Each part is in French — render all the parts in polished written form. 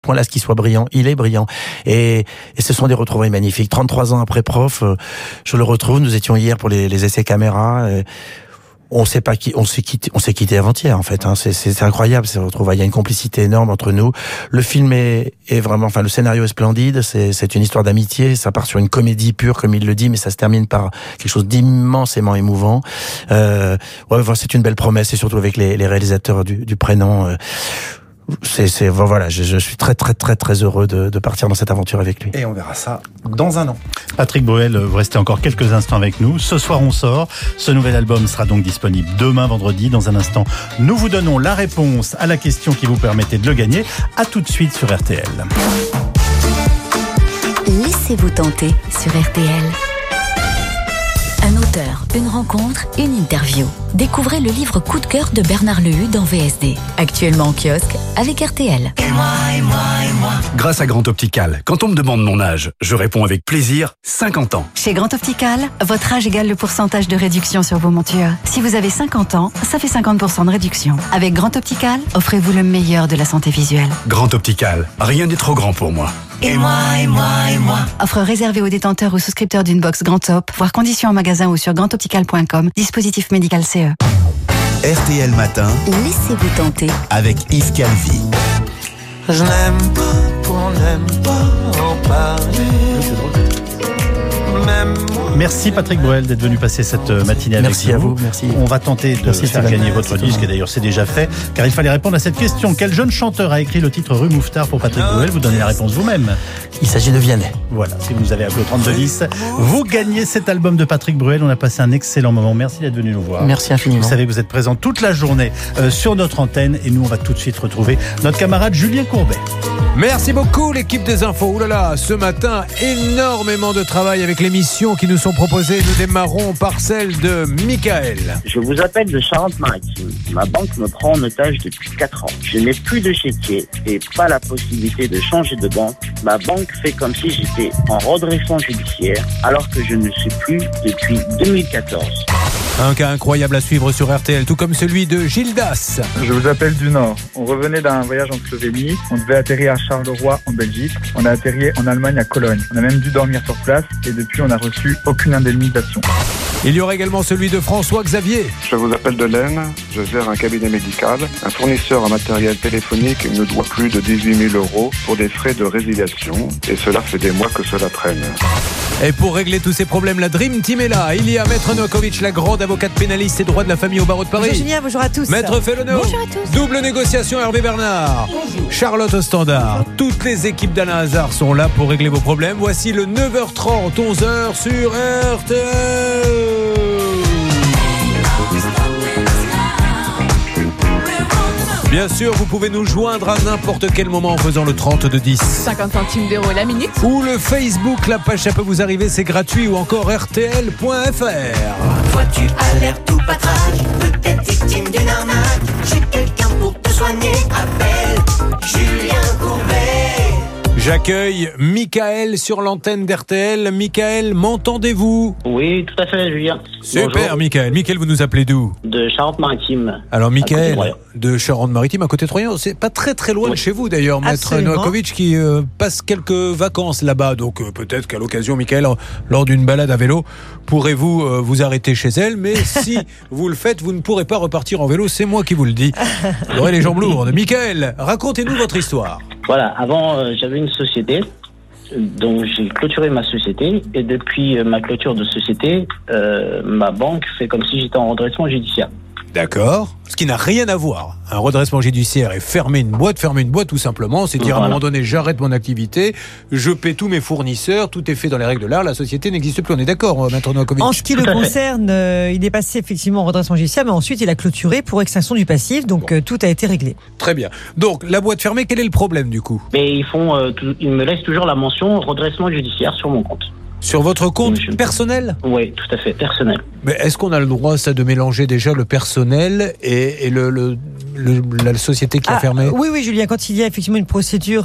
point là ce qu'il soit brillant, il est brillant. Et ce sont des retrouvailles magnifiques. 33 ans après Prof, je le retrouve. Nous étions hier pour les essais caméra. On s'est quitté avant-hier en fait. Hein. C'est incroyable ces retrouvailles. Il y a une complicité énorme entre nous. Le film est vraiment, le scénario est splendide. C'est une histoire d'amitié. Ça part sur une comédie pure comme il le dit, mais ça se termine par quelque chose d'immensément émouvant. C'est une belle promesse et surtout avec les réalisateurs du prénom. Voilà, je suis très très très très heureux de partir dans cette aventure avec lui. Et on verra ça dans un an. Patrick Bruel, vous restez encore quelques instants avec nous. Ce soir, on sort. Ce nouvel album sera donc disponible demain, vendredi. Dans un instant, nous vous donnons la réponse à la question qui vous permettait de le gagner. À tout de suite sur RTL. Laissez-vous tenter sur RTL. Un auteur, une rencontre, une interview. Découvrez le livre coup de cœur de Bernard Lehu dans VSD. Actuellement en kiosque avec RTL. Et moi. Grâce à Grand Optical, quand on me demande mon âge, je réponds avec plaisir 50 ans. Chez Grand Optical, votre âge égale le pourcentage de réduction sur vos montures. Si vous avez 50 ans, ça fait 50% de réduction. Avec Grand Optical, offrez-vous le meilleur de la santé visuelle. Grand Optical, rien n'est trop grand pour moi. Et moi. Offre réservée aux détenteurs ou souscripteurs d'une box Grand Op, voire conditions en magasin ou sur grandoptical.com. Dispositif médical CE. RTL Matin. Laissez-vous tenter Avec Yves Calvi. Je n'aime pas qu'on n'aime pas en parler. Merci Patrick Bruel d'être venu passer cette matinée avec nous. Merci à vous, merci. On va tenter de faire gagner votre disque, et d'ailleurs c'est déjà fait, car il fallait répondre à cette question. Quel jeune chanteur a écrit le titre Rue Mouffetard pour Patrick Bruel? Vous donnez la réponse vous-même. Il s'agit de Vianney. Voilà, si vous nous avez appelé au 3210, vous gagnez cet album de Patrick Bruel. On a passé un excellent moment. Merci d'être venu nous voir. Merci infiniment. Vous savez que vous êtes présent toute la journée sur notre antenne, et nous on va tout de suite retrouver notre camarade Julien Courbet. Merci beaucoup l'équipe des infos. Ouh là là, ce matin, énormément de travail avec les missions qui nous sont proposées. Nous démarrons par celle de Michael. Je vous appelle de Charente-Maritime. Ma banque me prend en otage depuis 4 ans. Je n'ai plus de chéquier et pas la possibilité de changer de banque. Ma banque fait comme si j'étais en redressement judiciaire alors que je ne suis plus depuis 2014. Un cas incroyable à suivre sur RTL, tout comme celui de Gildas. Je vous appelle du Nord. On revenait d'un voyage en Slovénie. On devait atterrir à Charleroi en Belgique. On a atterri en Allemagne à Cologne. On a même dû dormir sur place et depuis on n'a reçu aucune indemnisation. Il y aura également celui de François Xavier. Je vous appelle de l'Aisne, je gère un cabinet médical. Un fournisseur en matériel téléphonique me doit plus de 18 000 € pour des frais de résiliation et cela fait des mois que cela traîne. Et pour régler tous ces problèmes, la Dream Team est là. Il y a Maître Novakovic, la grande avocate pénaliste et droit de la famille au barreau de Paris. Bonjour Julien, bonjour à tous. Maître Fellono. Bonjour à tous. Double négociation Hervé Bernard. Bonjour. Charlotte au standard. Toutes les équipes d'Alain Hazard sont là pour régler vos problèmes. Voici le 9h30, 11h sur RTL. Bien sûr, vous pouvez nous joindre à n'importe quel moment en faisant le 3210. 50 centimes d'euros la minute. Ou le Facebook, la page ça peut vous arriver, c'est gratuit. Ou encore rtl.fr. Vois-tu à l'air tout patraque, peut-être victime d'une arnaque. J'ai quelqu'un pour te soigner, appelle Julien Courbet. J'accueille Michael sur l'antenne d'RTL. Michael, m'entendez-vous? Oui, tout à fait, Julien. Super, bonjour. Michael. Michael, vous nous appelez d'où? De Charente-Maritime. Alors, Michael, de Charente-Maritime, à côté de Troyes. C'est pas très très loin de chez vous, d'ailleurs. Maître Novakovic qui passe quelques vacances là-bas. Donc, peut-être qu'à l'occasion, Michael, lors d'une balade à vélo, pourrez-vous vous arrêter chez elle. Mais si vous le faites, vous ne pourrez pas repartir en vélo. C'est moi qui vous le dis. Vous aurez les jambes lourdes. Michael, racontez-nous votre histoire. Voilà, avant, j'avais une société, donc j'ai clôturé ma société, et depuis ma clôture de société, ma banque fait comme si j'étais en redressement judiciaire. D'accord. Ce qui n'a rien à voir. Un redressement judiciaire est fermer une boîte tout simplement. C'est dire à un moment donné, j'arrête mon activité, je paie tous mes fournisseurs, tout est fait dans les règles de l'art, la société n'existe plus. On est d'accord, Maître Novakovic? En ce qui le concerne, il est passé effectivement en redressement judiciaire, mais ensuite il a clôturé pour extinction du passif, donc tout a été réglé. Très bien. Donc, la boîte fermée, quel est le problème du coup? Mais ils me laissent toujours la mention redressement judiciaire sur mon compte. Sur votre compte personnel ? Oui, tout à fait, personnel. Mais est-ce qu'on a le droit, ça, de mélanger déjà le personnel et la société qui a fermé ? Oui, Julien, quand il y a effectivement une procédure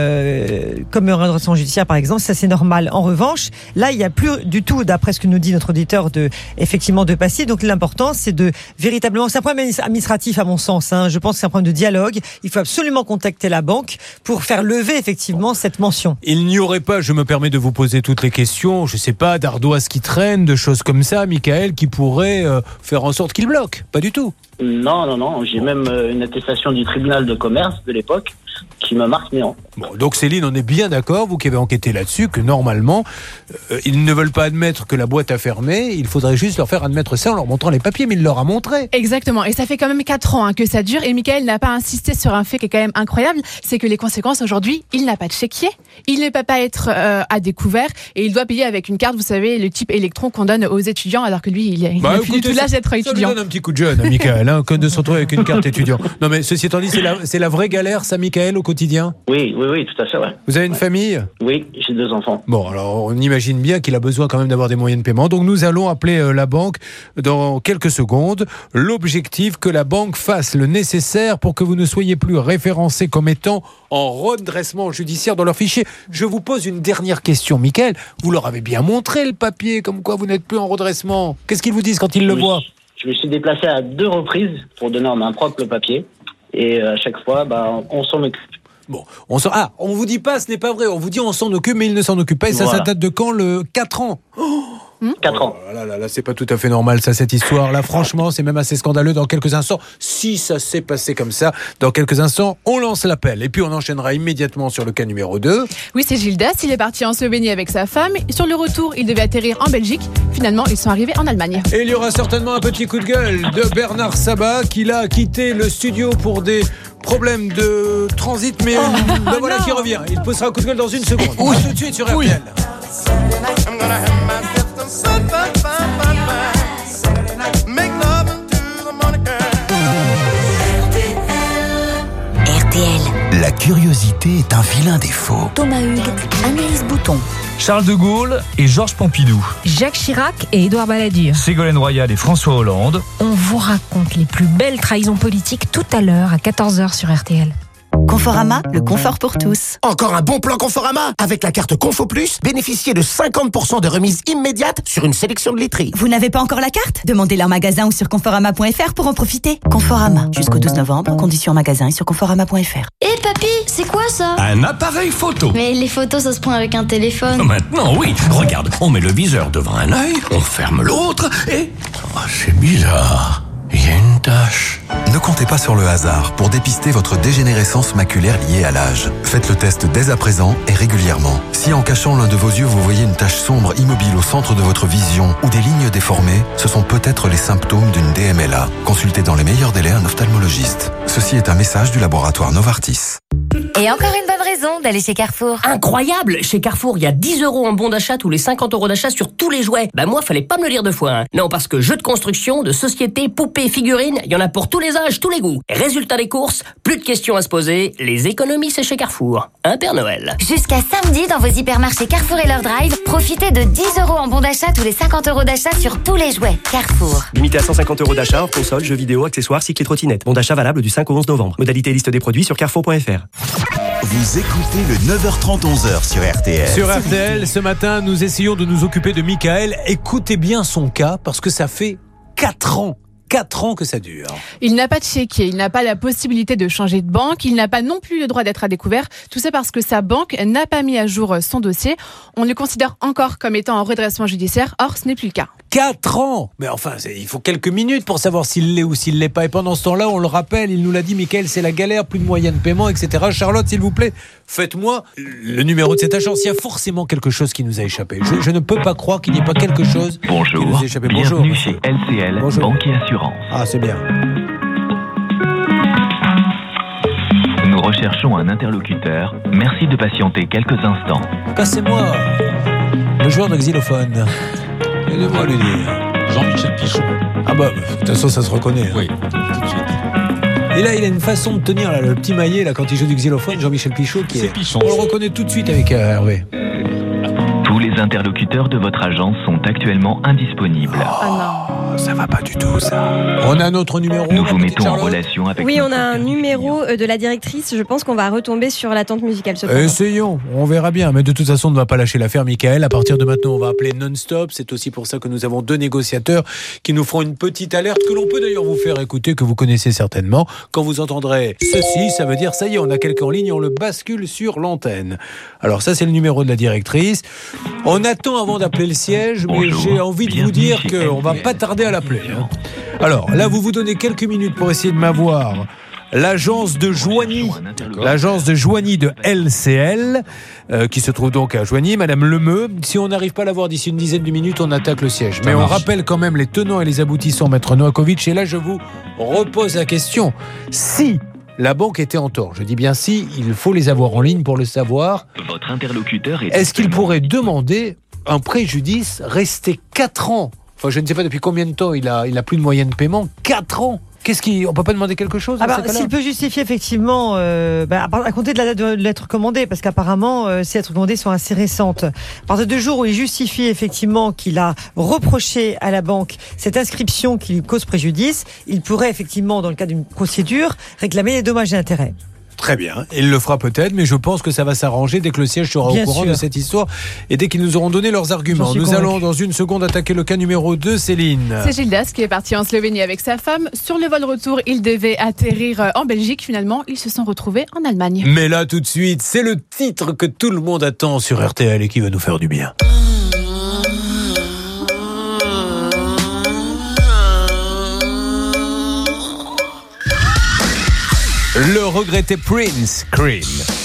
comme un redressement judiciaire, par exemple, ça c'est normal. En revanche, là, il n'y a plus du tout, d'après ce que nous dit notre auditeur, effectivement de passif. Donc l'important, c'est de véritablement, c'est un problème administratif à mon sens. Je pense que c'est un problème de dialogue. Il faut absolument contacter la banque pour faire lever effectivement cette mention. Il n'y aurait pas, je me permets de vous poser toutes les questions, je ne sais pas, d'ardoises qui traînent, de choses comme ça, Michael, qui pourraient faire en sorte qu'il bloque. Pas du tout. Non. J'ai même une attestation du tribunal de commerce de l'époque qui me marque néant. Bon, donc Céline, on est bien d'accord, vous qui avez enquêté là-dessus, que normalement, ils ne veulent pas admettre que la boîte a fermé, il faudrait juste leur faire admettre ça en leur montrant les papiers, mais il leur a montré. Exactement, et ça fait quand même 4 ans que ça dure, et Michael n'a pas insisté sur un fait qui est quand même incroyable, c'est que les conséquences aujourd'hui, il n'a pas de chéquier, il ne peut pas être à découvert, et il doit payer avec une carte, vous savez, le type électron qu'on donne aux étudiants, alors que lui, il n'a plus du tout l'âge d'être étudiant. Ça lui donne un petit coup de jeune, Michael, que de se retrouver avec une carte étudiant. Non mais ceci étant dit, c'est la vraie galère, ça, Michael, au quotidien ? Oui, tout à fait, ouais. Vous avez une famille ? Oui, j'ai 2 enfants. Bon, alors on imagine bien qu'il a besoin quand même d'avoir des moyens de paiement. Donc nous allons appeler la banque dans quelques secondes. L'objectif, que la banque fasse le nécessaire pour que vous ne soyez plus référencé comme étant en redressement judiciaire dans leur fichier. Je vous pose une dernière question, Michael. Vous leur avez bien montré le papier, comme quoi vous n'êtes plus en redressement. Qu'est-ce qu'ils vous disent quand ils le voient ? Je me suis déplacé à 2 reprises pour donner en main propre le papier. Et à chaque fois, on s'en occupe. Bon, on vous dit pas, ce n'est pas vrai. On vous dit on s'en occupe, mais il ne s'en occupe pas. Et ça, voilà. Ça date de quand ? Le 4 ans. 4 ans. Là, c'est pas tout à fait normal, ça, cette histoire. Là, franchement, c'est même assez scandaleux. Dans quelques instants, si ça s'est passé comme ça, dans quelques instants, on lance l'appel. Et puis, on enchaînera immédiatement sur le cas numéro 2. Oui, c'est Gildas. Il est parti en Slovénie avec sa femme. Sur le retour, il devait atterrir en Belgique. Finalement, ils sont arrivés en Allemagne. Et il y aura certainement un petit coup de gueule de Bernard Sabat, qui a quitté le studio pour des problèmes de transit, mais le voilà qui revient. Il poussera un coup de gueule dans une seconde. Oui, tout de suite sur RTL. RTL. La curiosité est un vilain défaut. Thomas Hugues, Anaïs Bouton. Charles de Gaulle et Georges Pompidou. Jacques Chirac et Édouard Balladur. Ségolène Royal et François Hollande. On vous raconte les plus belles trahisons politiques tout à l'heure à 14h sur RTL. Conforama, le confort pour tous. Encore un bon plan Conforama. Avec la carte Confo Plus, bénéficiez de 50% de remise immédiate sur une sélection de literie. Vous n'avez pas encore la carte ? Demandez-la en magasin ou sur conforama.fr pour en profiter. Conforama, jusqu'au 12 novembre, conditions en magasin et sur conforama.fr. Hé papy, c'est quoi ça ? Un appareil photo. Mais les photos, ça se prend avec un téléphone. Maintenant, oui. Regarde, on met le viseur devant un œil, on ferme l'autre et... Oh, c'est bizarre. Il y a une tache. Ne comptez pas sur le hasard pour dépister votre dégénérescence maculaire liée à l'âge. Faites le test dès à présent et régulièrement. Si en cachant l'un de vos yeux, vous voyez une tache sombre immobile au centre de votre vision ou des lignes déformées, ce sont peut-être les symptômes d'une DMLA. Consultez dans les meilleurs délais un ophtalmologiste. Ceci est un message du laboratoire Novartis. Et encore une bonne raison d'aller chez Carrefour. Incroyable! Chez Carrefour, il y a 10 € en bon d'achat tous les 50 € d'achat sur tous les jouets. Bah moi, fallait pas me le dire 2 fois. Non, parce que jeux de construction, de société, poupées, figurines, il y en a pour tous les âges, tous les goûts. Résultat des courses, plus de questions à se poser, les économies c'est chez Carrefour. Père Noël. Jusqu'à samedi, dans vos hypermarchés Carrefour et leur drive, profitez de 10 € en bon d'achat tous les 50 € d'achat sur tous les jouets. Carrefour. Limité à 150 € d'achat hors console, jeux vidéo, accessoires, cycle et trottinette. Bon d'achat valable du 5 au 11 novembre. Modalité et liste des produits sur carrefour.fr. Vous écoutez le 9h30 11h sur RTL. Sur RTL, ce matin, nous essayons de nous occuper de Michael. Écoutez bien son cas, parce que ça fait 4 ans que ça dure. Il n'a pas de chéquier, il n'a pas la possibilité de changer de banque, il n'a pas non plus le droit d'être à découvert. Tout ça parce que sa banque n'a pas mis à jour son dossier. On le considère encore comme étant en redressement judiciaire, or ce n'est plus le cas. 4 ans! Mais enfin, il faut quelques minutes pour savoir s'il l'est ou s'il l'est pas. Et pendant ce temps-là, on le rappelle, il nous l'a dit, Michael, c'est la galère, plus de moyens de paiement, etc. Charlotte, s'il vous plaît, faites-moi le numéro de cette agence. Il y a forcément quelque chose qui nous a échappé. Je ne peux pas croire qu'il n'y ait pas quelque chose qui nous a échappé. Bonjour, bienvenue chez LCL, bonjour. Banque et Assurance. Ah, c'est bien. Nous recherchons un interlocuteur. Merci de patienter quelques instants. Passez-moi le joueur de xylophone. Aidez-moi à lui dire. Jean-Michel Pichon. Ah bah, de toute façon, ça se reconnaît. Oui, tout de suite. Et là, il a une façon de tenir là, le petit maillet là, quand il joue du xylophone, Jean-Michel Pichon, qui est... Pichon. On le reconnaît tout de suite avec Hervé. Tous les interlocuteurs de votre agence sont actuellement indisponibles. Ça va pas du tout, ça. On a un autre numéro. Nous vous mettons en relation avec. Oui, on a un numéro de la directrice. Je pense qu'on va retomber sur l'attente musicale. Essayons, on verra bien. Mais de toute façon, on ne va pas lâcher l'affaire, Michael. À partir de maintenant, on va appeler non-stop. C'est aussi pour ça que nous avons 2 négociateurs qui nous feront une petite alerte que l'on peut d'ailleurs vous faire écouter, que vous connaissez certainement. Quand vous entendrez ceci, ça veut dire ça y est, on a quelqu'un en ligne, on le bascule sur l'antenne. Alors ça, c'est le numéro de la directrice. On attend avant d'appeler le siège, mais j'ai envie de vous dire qu'on va pas tarder à l'appeler. Alors là, vous donnez quelques minutes pour essayer de m'avoir l'agence de Joigny de LCL, qui se trouve donc à Joigny, Madame Lemeu. Si on n'arrive pas à l'avoir d'ici une dizaine de minutes, on attaque le siège. Mais on rappelle quand même les tenants et les aboutissants, Maître Novakovic. Et là, je vous repose la question. Si la banque était en tort, je dis bien si, il faut les avoir en ligne pour le savoir. Votre interlocuteur est-ce qu'il pourrait demander un préjudice resté 4 ans? Enfin, je ne sais pas depuis combien de temps il a plus de moyens de paiement. 4 ans. On peut pas demander quelque chose? S'il peut justifier effectivement, à compter de la date de lettre commandée, parce qu'apparemment ces lettres commandées sont assez récentes. À partir du jour où il justifie effectivement qu'il a reproché à la banque cette inscription qui lui cause préjudice, il pourrait effectivement, dans le cadre d'une procédure, réclamer les dommages et intérêts. Très bien, il le fera peut-être, mais je pense que ça va s'arranger dès que le siège sera au courant de cette histoire et dès qu'ils nous auront donné leurs arguments. Nous allons dans une seconde attaquer le cas numéro 2, Céline. C'est Gildas qui est parti en Slovénie avec sa femme. Sur le vol retour, il devait atterrir en Belgique. Finalement, ils se sont retrouvés en Allemagne. Mais là, tout de suite, c'est le titre que tout le monde attend sur RTL et qui va nous faire du bien. Le regretté Prince, Cream.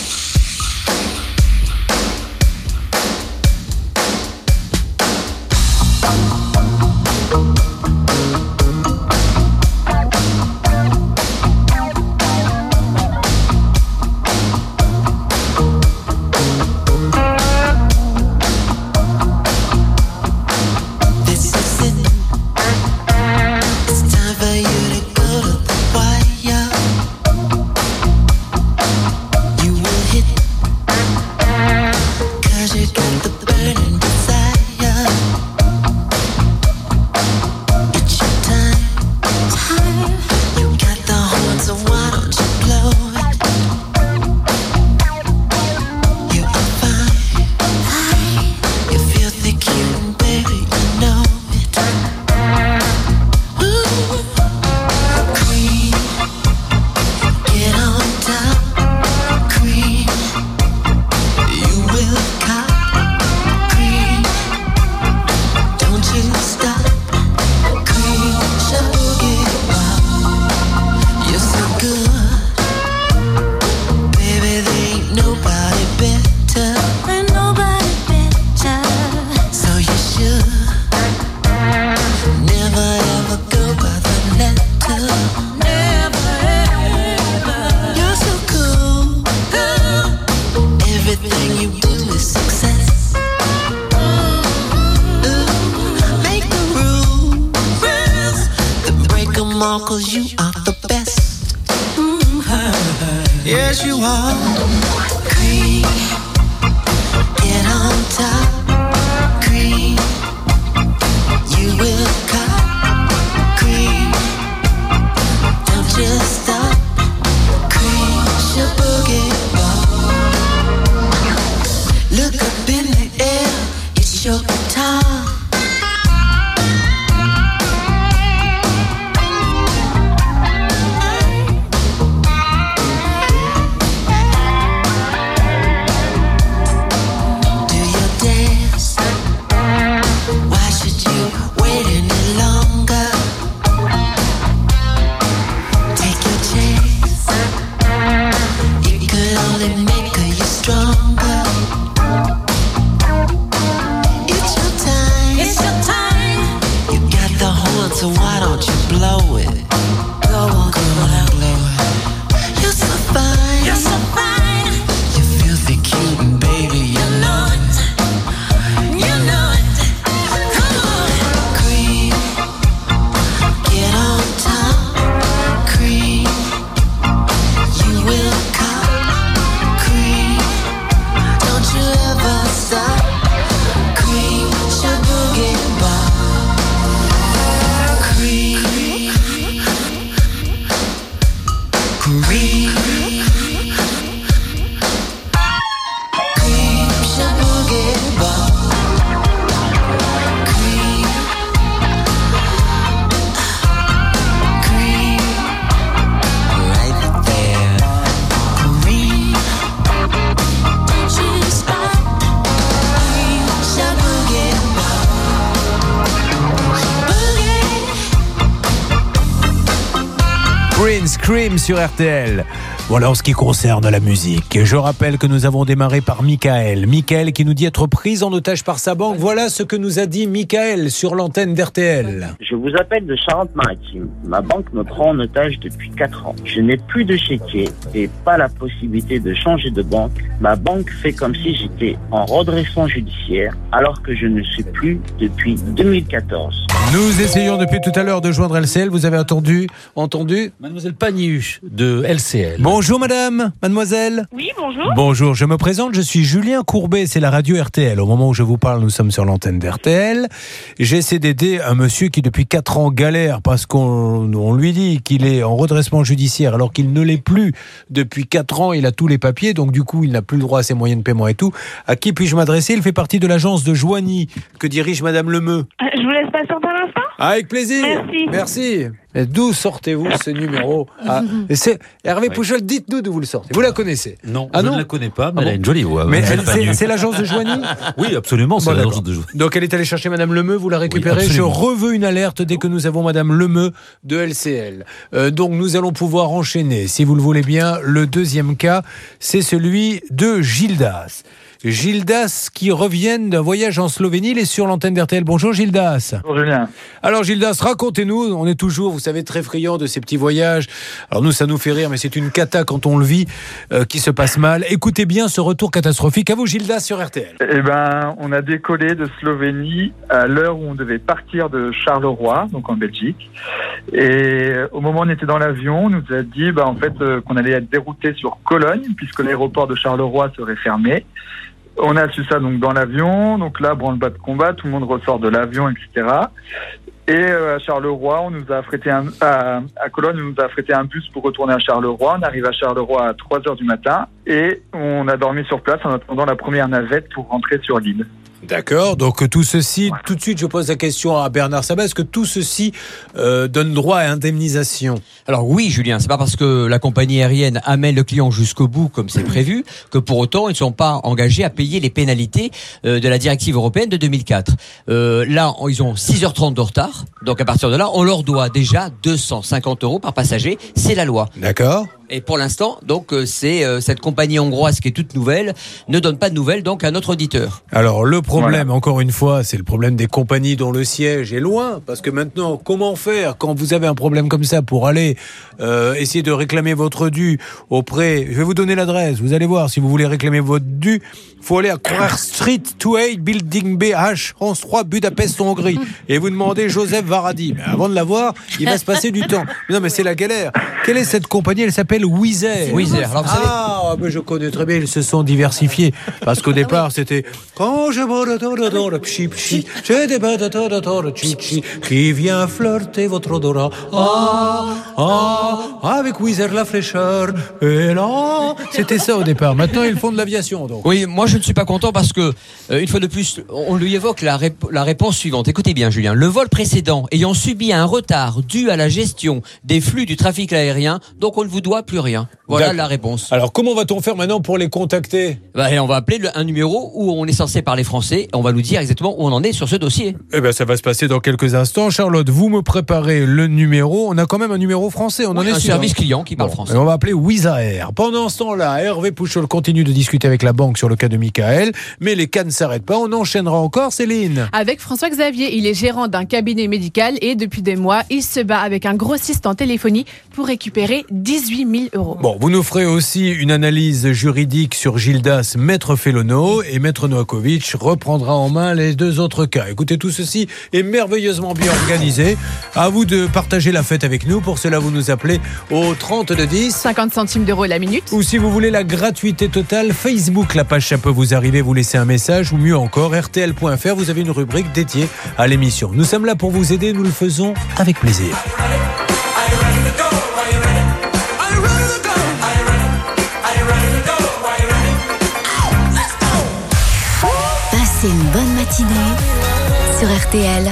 Yes, you are. Cream, get on top. Cream, you will cut. Cream, don't just stop. Cream, your boogie ball. Look up in the air, it's your time. So why don't you blow it? Blow on, come on, blow it. You're so fine, you're so fine. You're filthy cute and baby, you know it. You know it. Come on, cream, get on top. Cream, you will come. Cream, Green Scream sur RTL. Voilà en ce qui concerne la musique. Je rappelle que nous avons démarré par Michael. Michael qui nous dit être pris en otage par sa banque. Voilà ce que nous a dit Michael sur l'antenne d'RTL. Je vous appelle de Charente-Maritime. Ma banque me prend en otage depuis 4 ans. Je n'ai plus de chéquier et pas la possibilité de changer de banque. Ma banque fait comme si j'étais en redressement judiciaire alors que je ne suis plus depuis 2014. Nous essayons depuis tout à l'heure de joindre LCL. Vous avez entendu Mademoiselle Paniuche de LCL. Bonjour madame, mademoiselle. Oui, bonjour. Bonjour, je me présente, je suis Julien Courbet, c'est la radio RTL. Au moment où je vous parle, nous sommes sur l'antenne d'RTL. J'essaie d'aider un monsieur qui depuis 4 ans galère parce qu'on lui dit qu'il est en redressement judiciaire alors qu'il ne l'est plus depuis 4 ans. Il a tous les papiers, donc du coup il n'a plus le droit à ses moyens de paiement et tout. À qui puis-je m'adresser? Il fait partie de l'agence de Joigny que dirige madame Lemeu. Je vous laisse patienter un instant. Avec plaisir. Merci. Mais d'où sortez-vous ce numéro? C'est Hervé Pouchol, dites-nous d'où vous le sortez. Vous la connaissez? Non, je ne la connais pas, mais elle a une jolie voix. Mais c'est l'agence de Joigny? Oui, absolument, c'est l'agence de Joigny. Donc elle est allée chercher madame Lemeu, vous la récupérez. Oui, je reveux une alerte dès que nous avons madame Lemeu de LCL. Donc nous allons pouvoir enchaîner, si vous le voulez bien. Le deuxième cas, c'est celui de Gildas. Gildas qui reviennent d'un voyage en Slovénie, il est sur l'antenne d'RTL. Bonjour Gildas. Bonjour Julien. Alors Gildas, racontez-nous, on est toujours, vous savez, très friands de ces petits voyages. Alors nous, ça nous fait rire, mais c'est une cata quand on le vit, qui se passe mal. Écoutez bien ce retour catastrophique. À vous Gildas sur RTL. Eh ben, on a décollé de Slovénie à l'heure où on devait partir de Charleroi, donc en Belgique. Et au moment où on était dans l'avion, on nous a dit en fait qu'on allait être dérouté sur Cologne, puisque l'aéroport de Charleroi serait fermé. On a su ça donc dans l'avion, donc là branle-bas de combat, tout le monde ressort de l'avion, etc. Et à Charleroi, on nous a affrété à Cologne, on nous a affrété un bus pour retourner à Charleroi. On arrive à Charleroi à 3h du matin et on a dormi sur place en attendant la première navette pour rentrer sur l'île. D'accord, donc tout ceci, tout de suite je pose la question à Bernard Sabat, est-ce que tout ceci donne droit à indemnisation? Alors oui Julien, c'est pas parce que la compagnie aérienne amène le client jusqu'au bout comme c'est prévu que pour autant ils ne sont pas engagés à payer les pénalités de la directive européenne de 2004. Là ils ont 6h30 de retard, donc à partir de là on leur doit déjà 250 € par passager, c'est la loi. D'accord. Et pour l'instant, donc, c'est cette compagnie hongroise qui est toute nouvelle, ne donne pas de nouvelles donc à notre auditeur. Alors le problème, encore une fois, c'est le problème des compagnies dont le siège est loin, parce que maintenant, comment faire quand vous avez un problème comme ça pour aller essayer de réclamer votre dû auprès... Je vais vous donner l'adresse, vous allez voir, si vous voulez réclamer votre dû, il faut aller à Croix Street 28, Building BH, France 3, Budapest, Hongrie. Et vous demandez Joseph Varadi. Mais avant de l'avoir, il va se passer du temps. Mais non, mais c'est la galère. Quelle est cette compagnie? Elle s'appelle Wizz Air. Wizz Air. Alors, vous savez... mais je connais très bien, ils se sont diversifiés. Parce qu'au départ, c'était quand je j'ai des chichi qui vient flirter votre odorat. Avec Wizz Air la fraîcheur. Et là, c'était ça au départ. Maintenant, ils font de l'aviation. Donc. Oui, moi je ne suis pas content parce que, une fois de plus, on lui évoque la réponse suivante. Écoutez bien, Julien. Le vol précédent ayant subi un retard dû à la gestion des flux du trafic aérien, donc on ne vous doit plus rien. Voilà la réponse. Alors, comment va-t-on faire maintenant pour les contacter? On va appeler un numéro où on est censé parler français. On va nous dire exactement où on en est sur ce dossier. Ça va se passer dans quelques instants. Charlotte, vous me préparez le numéro. On a quand même un numéro français. On en est un service client qui parle français. On va appeler Wizz Air. Pendant ce temps-là, Hervé Pouchol continue de discuter avec la banque sur le cas de Michael. Mais les cas ne s'arrêtent pas. On enchaînera encore, Céline. Avec François Xavier, il est gérant d'un cabinet médical et depuis des mois, il se bat avec un grossiste en téléphonie pour récupérer 18 000 €. Bon, vous nous ferez aussi une analyse juridique sur Gildas, Maître Felono, et Maître Novakovic reprendra en main les deux autres cas. Écoutez, tout ceci est merveilleusement bien organisé. À vous de partager la fête avec nous. Pour cela, vous nous appelez au 3210. 50 centimes d'euros la minute. Ou si vous voulez la gratuité totale, Facebook, la page ça peut vous arriver, vous laissez un message, ou mieux encore, rtl.fr, vous avez une rubrique dédiée à l'émission. Nous sommes là pour vous aider, nous le faisons avec plaisir. Passez une bonne matinée sur RTL.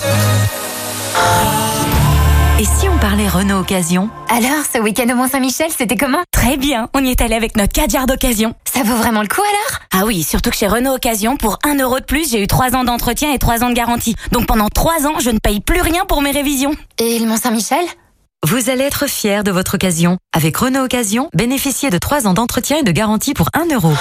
Et si on parlait Renault Occasion? Alors, ce week-end au Mont-Saint-Michel, c'était comment? Très bien, on y est allé avec notre Kadjar d'occasion. Ça vaut vraiment le coup alors? Ah oui, surtout que chez Renault Occasion, pour 1 € de plus, j'ai eu 3 ans d'entretien et 3 ans de garantie. Donc pendant 3 ans, je ne paye plus rien pour mes révisions. Et le Mont-Saint-Michel? Vous allez être fiers de votre occasion. Avec Renault Occasion, bénéficiez de 3 ans d'entretien et de garantie pour 1 euro.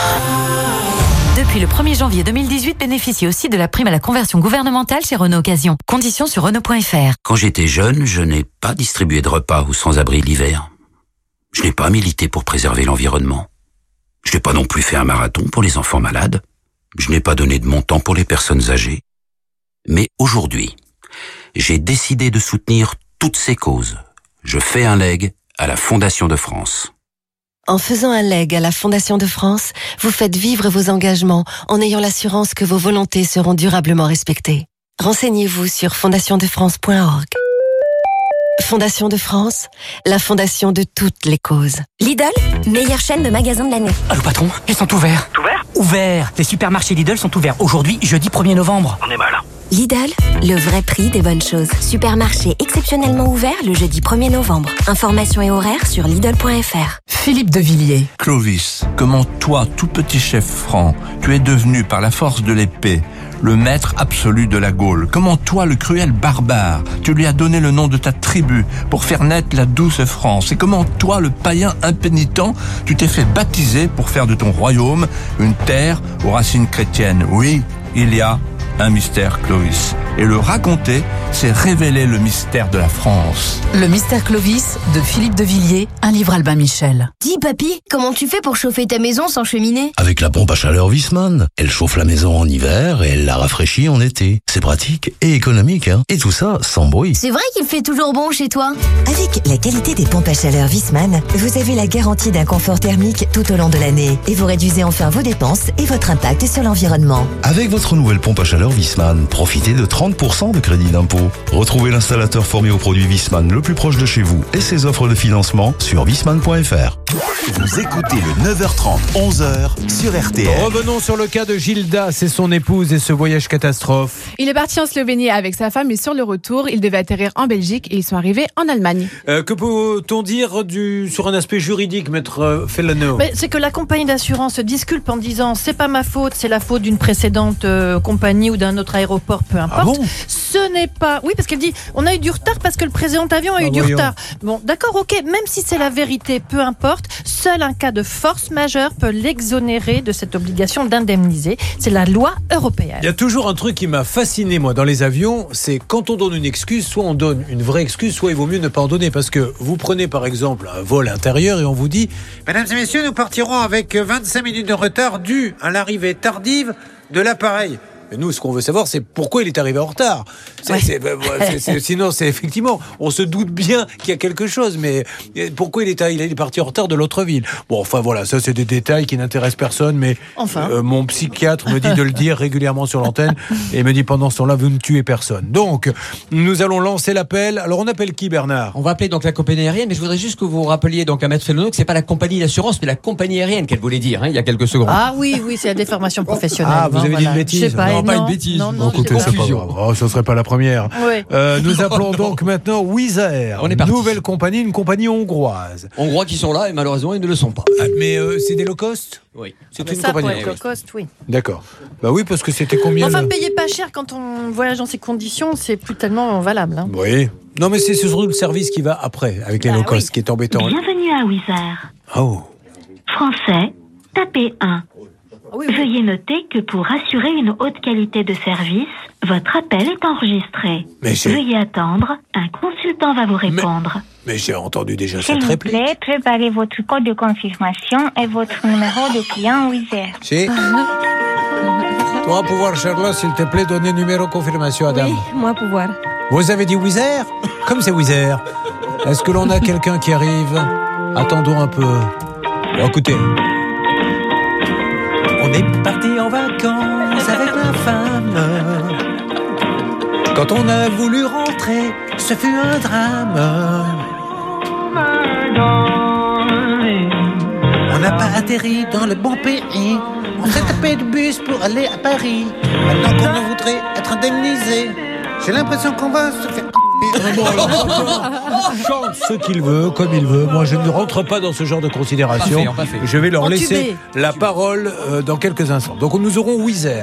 Depuis le 1er janvier 2018, bénéficiez aussi de la prime à la conversion gouvernementale chez Renault Occasion. Conditions sur Renault.fr. Quand j'étais jeune, je n'ai pas distribué de repas aux sans-abri l'hiver. Je n'ai pas milité pour préserver l'environnement. Je n'ai pas non plus fait un marathon pour les enfants malades. Je n'ai pas donné de montant pour les personnes âgées. Mais aujourd'hui, j'ai décidé de soutenir toutes ces causes. Je fais un leg à la Fondation de France. En faisant un leg à la Fondation de France, vous faites vivre vos engagements en ayant l'assurance que vos volontés seront durablement respectées. Renseignez-vous sur fondationdefrance.org. Fondation de France, la fondation de toutes les causes. Lidl, meilleure chaîne de magasins de l'année. Allô patron, ils sont ouverts. Ouverts. Les supermarchés Lidl sont ouverts aujourd'hui, jeudi 1er novembre. On est mal. Lidl, le vrai prix des bonnes choses. Supermarché exceptionnellement ouvert le jeudi 1er novembre. Informations et horaires sur Lidl.fr. Philippe de Villiers. Clovis, comment toi, tout petit chef franc, tu es devenu par la force de l'épée le maître absolu de la Gaule? Comment toi, le cruel barbare, tu lui as donné le nom de ta tribu pour faire naître la douce France? Et comment toi, le païen impénitent, tu t'es fait baptiser pour faire de ton royaume une terre aux racines chrétiennes? Oui, il y a un mystère Clovis. Et le raconter, c'est révéler le mystère de la France. Le mystère Clovis de Philippe de Villiers, un livre Albin Michel. Dis papy, comment tu fais pour chauffer ta maison sans cheminée? Avec la pompe à chaleur Wiesmann. Elle chauffe la maison en hiver et elle la rafraîchit en été. C'est pratique et économique, hein. Et tout ça sans bruit. C'est vrai qu'il fait toujours bon chez toi? Avec la qualité des pompes à chaleur Wiesmann, vous avez la garantie d'un confort thermique tout au long de l'année. Et vous réduisez enfin vos dépenses et votre impact sur l'environnement. Avec votre nouvelle pompe à chaleur Wiesmann, profitez de 30% de crédit d'impôt. Retrouvez l'installateur formé au produit Wiesmann le plus proche de chez vous et ses offres de financement sur wiesmann.fr. Vous écoutez le 9h30, 11h sur RTL. Revenons sur le cas de Gilda, c'est son épouse et ce voyage catastrophe. Il est parti en Slovénie avec sa femme et sur le retour, il devait atterrir en Belgique et ils sont arrivés en Allemagne. Que peut-on dire sur un aspect juridique, maître Fellano? C'est que la compagnie d'assurance se disculpe en disant c'est pas ma faute, c'est la faute d'une précédente compagnie ou d'un autre aéroport, peu importe. Ah bon? Ce n'est pas... Oui, parce qu'elle dit on a eu du retard parce que le précédent avion a eu du retard. Bon, d'accord, ok, même si c'est la vérité, peu importe, seul un cas de force majeure peut l'exonérer de cette obligation d'indemniser. C'est la loi européenne. Il y a toujours un truc qui m'a fasciné, moi, dans les avions, c'est quand on donne une excuse, soit on donne une vraie excuse, soit il vaut mieux ne pas en donner. Parce que vous prenez par exemple un vol intérieur et on vous dit « Mesdames et messieurs, nous partirons avec 25 minutes de retard dû à l'arrivée tardive de l'appareil. » Mais nous, ce qu'on veut savoir, c'est pourquoi il est arrivé en retard. Sinon, c'est effectivement, on se doute bien qu'il y a quelque chose, mais pourquoi il est parti en retard de l'autre ville? Bon, enfin voilà, ça c'est des détails qui n'intéressent personne, mais mon psychiatre me dit de le dire régulièrement sur l'antenne et me dit pendant ce temps-là, vous ne tuez personne. Donc, nous allons lancer l'appel. Alors, on appelle qui, Bernard? On va appeler donc la compagnie aérienne, mais je voudrais juste que vous rappeliez donc à Maître Fellano que c'est pas la compagnie d'assurance, mais la compagnie aérienne qu'elle voulait dire, il y a quelques secondes. Ah oui, c'est la déformation professionnelle. Ah, vous avez dit une bêtise? Je sais pas. Non, pas une bêtise. Non, écoutez, c'est pas grave. Oh, ce serait pas la première. Oui. Nous appelons donc maintenant Wizz Air. On est parti. Nouvelle compagnie, une compagnie hongroise. Hongrois qui sont là et malheureusement ils ne le sont pas. Mais c'est des low cost? Oui. C'est une compagnie low cost, oui. D'accord. Bah oui, parce que c'était combien? Enfin, payer pas cher quand on voyage dans ces conditions, c'est plus tellement valable. Hein. Oui. Non, mais c'est surtout le service qui va après, avec les low cost, qui est embêtant. Bienvenue à Wizz Air. Oh. Français, tapez 1. Veuillez noter que pour assurer une haute qualité de service, votre appel est enregistré. Veuillez attendre, un consultant va vous répondre. Mais j'ai entendu déjà S'il cette vous réplique. plaît, préparez votre code de confirmation et votre numéro de client Wizz Air. Si. Toi, pouvoir, Charlotte, s'il te plaît, donner numéro confirmation à dame. Oui, moi pouvoir. Vous avez dit Wizz Air? Comme c'est Wizz Air. Est-ce que l'on a quelqu'un qui arrive? Attendons un peu. Bon, écoutez. On est parti en vacances avec ma femme. Quand on a voulu rentrer, ce fut un drame. On n'a pas atterri dans le bon pays. On s'est tapé du bus pour aller à Paris. Maintenant qu'on voudrait être indemnisé, j'ai l'impression qu'on va se faire... chante ce qu'il veut, comme il veut. Moi, je ne rentre pas dans ce genre de considération. Je vais leur laisser la parole dans quelques instants. Donc, nous aurons Wizz Air.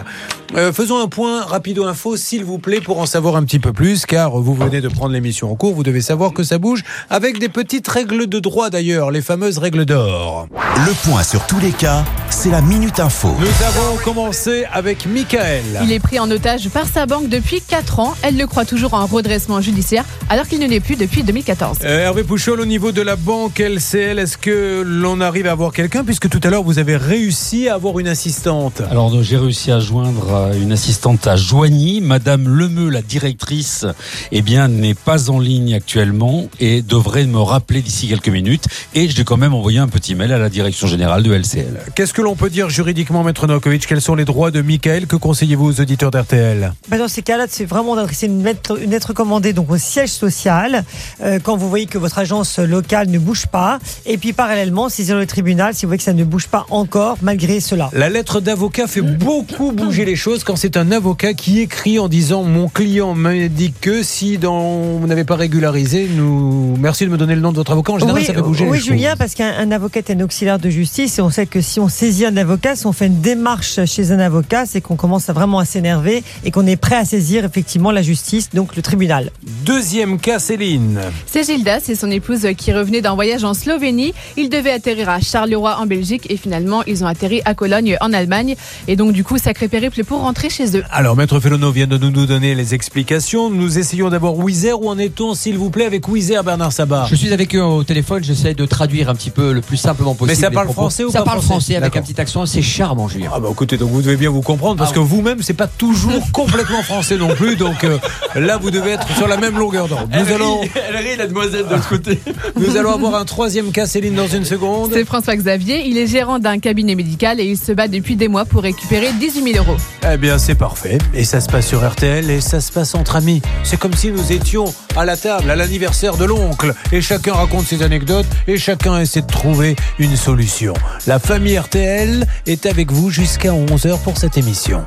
Faisons un point rapido info, s'il vous plaît, pour en savoir un petit peu plus, car vous venez de prendre l'émission en cours. Vous devez savoir que ça bouge avec des petites règles de droit d'ailleurs, les fameuses règles d'or. Le point sur tous les cas, c'est la Minute Info. Nous avons commencé avec Michael. Il est pris en otage par sa banque depuis 4 ans. Elle le croit toujours en redressement judiciaire, alors qu'il ne l'est plus depuis 2014. Hervé Pouchol, au niveau de la banque LCL, est-ce que l'on arrive à avoir quelqu'un, puisque tout à l'heure vous avez réussi à avoir une assistante? Alors j'ai réussi à joindre une assistante à Joigny. Madame Lemeu, la directrice, n'est pas en ligne actuellement et devrait me rappeler d'ici quelques minutes. Et j'ai quand même envoyé un petit mail à la direction générale de LCL. Qu'est-ce que l'on peut dire juridiquement, Maître Novakovic? Quels sont les droits de Michael? Que conseillez-vous aux auditeurs d'RTL? Dans ces cas-là, c'est vraiment d'adresser une lettre commandée donc au siège social quand vous voyez que votre agence locale ne bouge pas. Et puis parallèlement, saisir le tribunal si vous voyez que ça ne bouge pas encore malgré cela. La lettre d'avocat fait beaucoup bouger les choses quand c'est un avocat qui écrit en disant mon client me dit que si vous n'avez pas régularisé, merci de me donner le nom de votre avocat. En général, ça fait bouger les choses. Oui, Julien, parce qu'un avocat est un auxiliaire de justice et on sait que si on saisit un avocat, si on fait une démarche chez un avocat, c'est qu'on commence vraiment à s'énerver et qu'on est prêt à saisir effectivement la justice, donc le tribunal. Deuxième cas, Céline. C'est Gilda, c'est son épouse qui revenait d'un voyage en Slovénie. Ils devaient atterrir à Charleroi en Belgique et finalement ils ont atterri à Cologne en Allemagne. Et donc du coup, sacré périple pour rentrer chez eux. Alors Maître Fellono vient de nous donner les explications. Nous essayons d'abord Wizer. Où en est-on, s'il vous plaît, avec Wizer, Bernard Sabat? Je suis avec eux au téléphone, j'essaie de traduire un petit peu le plus simplement possible. Mais ça parle français ou pas? Ça parle français avec un petit accent, c'est charmant, Julien. Ah bah écoutez, donc vous devez bien vous comprendre parce que vous-même, c'est pas toujours complètement français non plus. Donc là, vous devez être sur la même longueur d'onde. Elle rit, la demoiselle de l'autre côté. Nous allons avoir un troisième cas, Céline, dans une seconde. C'est François Xavier, il est gérant d'un cabinet médical et il se bat depuis des mois pour récupérer 18 000 €. Eh bien, c'est parfait. Et ça se passe sur RTL et ça se passe entre amis. C'est comme si nous étions à la table, à l'anniversaire de l'oncle. Et chacun raconte ses anecdotes et chacun essaie de trouver une solution. La famille RTL est avec vous jusqu'à 11h pour cette émission.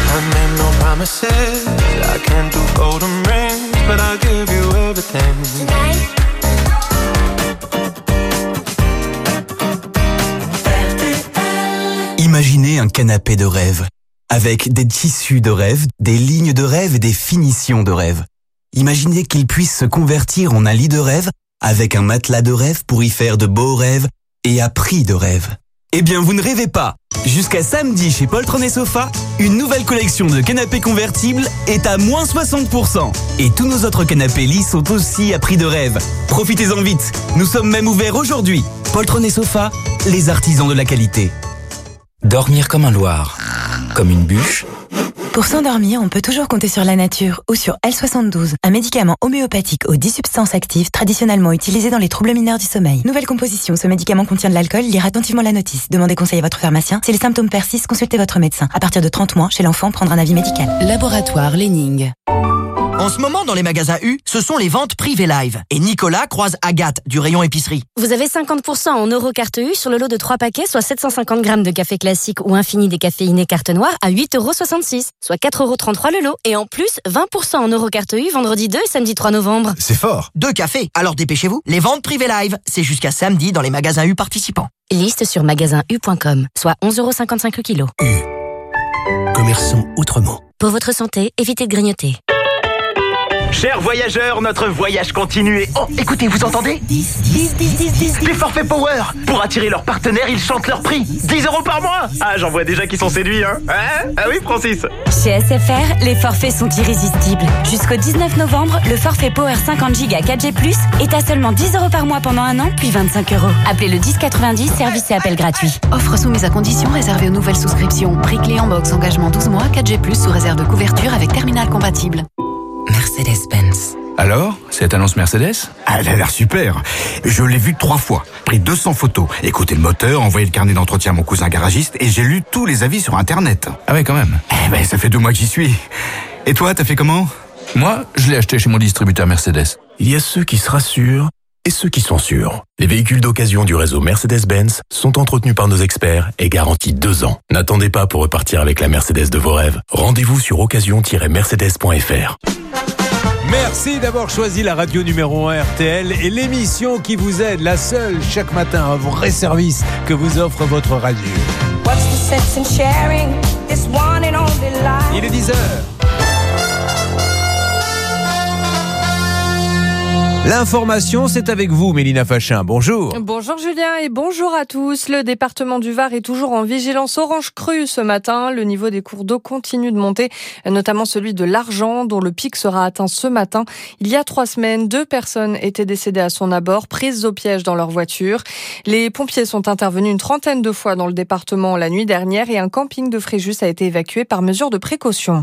Imaginez un canapé de rêve, avec des tissus de rêve, des lignes de rêve et des finitions de rêve. Imaginez qu'il puisse se convertir en un lit de rêve, avec un matelas de rêve pour y faire de beaux rêves et à prix de rêve. Eh bien, vous ne rêvez pas. Jusqu'à samedi chez Poltron et Sofa, une nouvelle collection de canapés convertibles est à moins 60%. Et tous nos autres canapés lits sont aussi à prix de rêve. Profitez-en vite. Nous sommes même ouverts aujourd'hui. Poltron et Sofa, les artisans de la qualité. Dormir comme un loir, comme une bûche. Pour s'endormir, on peut toujours compter sur la nature ou sur L72, un médicament homéopathique aux 10 substances actives traditionnellement utilisées dans les troubles mineurs du sommeil. Nouvelle composition, ce médicament contient de l'alcool, lire attentivement la notice. Demandez conseil à votre pharmacien. Si les symptômes persistent, consultez votre médecin. À partir de 30 mois, chez l'enfant, prendre un avis médical. Laboratoire Léning. En ce moment, dans les magasins U, ce sont les ventes privées live. Et Nicolas croise Agathe du rayon épicerie. Vous avez 50% en euros carte U sur le lot de 3 paquets, soit 750 grammes de café classique ou infini décaféiné carte noire à 8,66 €, soit 4,33 € le lot. Et en plus, 20% en euros carte U vendredi 2 et samedi 3 novembre. C'est fort. 2 cafés, alors dépêchez-vous. Les ventes privées live, c'est jusqu'à samedi dans les magasins U participants. Liste sur magasin-u.com, soit 11,55 € le kilo. U. Commerçons autrement. Pour votre santé, évitez de grignoter. Chers voyageurs, notre voyage continue et... Oh, écoutez, vous entendez ? 10. Les forfaits Power. Pour attirer leurs partenaires, ils chantent leur prix. 10 € par mois. Ah, j'en vois déjà qui sont séduits, hein. Ah oui, Francis. Chez SFR, les forfaits sont irrésistibles. Jusqu'au 19 novembre, le forfait Power 50 Go 4G+, est à seulement 10 € par mois pendant un an, puis 25 €. Appelez le 1090, service et appel gratuit. Offre soumise à conditions réservée aux nouvelles souscriptions. Prix clé en box, engagement 12 mois, 4G+, sous réserve de couverture avec terminal compatible. Mercedes-Benz. Alors, cette annonce Mercedes ? Elle a l'air super. Je l'ai vue 3 fois, pris 200 photos, écouté le moteur, envoyé le carnet d'entretien à mon cousin garagiste et j'ai lu tous les avis sur Internet. Ah ouais, quand même. Eh ben, ça fait 2 mois que j'y suis. Et toi, t'as fait comment ? Moi, je l'ai acheté chez mon distributeur Mercedes. Il y a ceux qui se rassurent et ceux qui sont sûrs. Les véhicules d'occasion du réseau Mercedes-Benz sont entretenus par nos experts et garantis 2 ans. N'attendez pas pour repartir avec la Mercedes de vos rêves. Rendez-vous sur occasion-mercedes.fr. Merci d'avoir choisi la radio numéro 1 RTL et l'émission qui vous aide, la seule chaque matin, un vrai service que vous offre votre radio. What's the sense in sharing this Il est 10h. L'information, c'est avec vous, Mélina Fachin. Bonjour. Bonjour Julien et bonjour à tous. Le département du Var est toujours en vigilance orange crue ce matin. Le niveau des cours d'eau continue de monter, notamment celui de l'Argent, dont le pic sera atteint ce matin. Il y a 3 semaines, 2 personnes étaient décédées à son abord, prises au piège dans leur voiture. Les pompiers sont intervenus une 30aine de fois dans le département la nuit dernière et un camping de Fréjus a été évacué par mesure de précaution.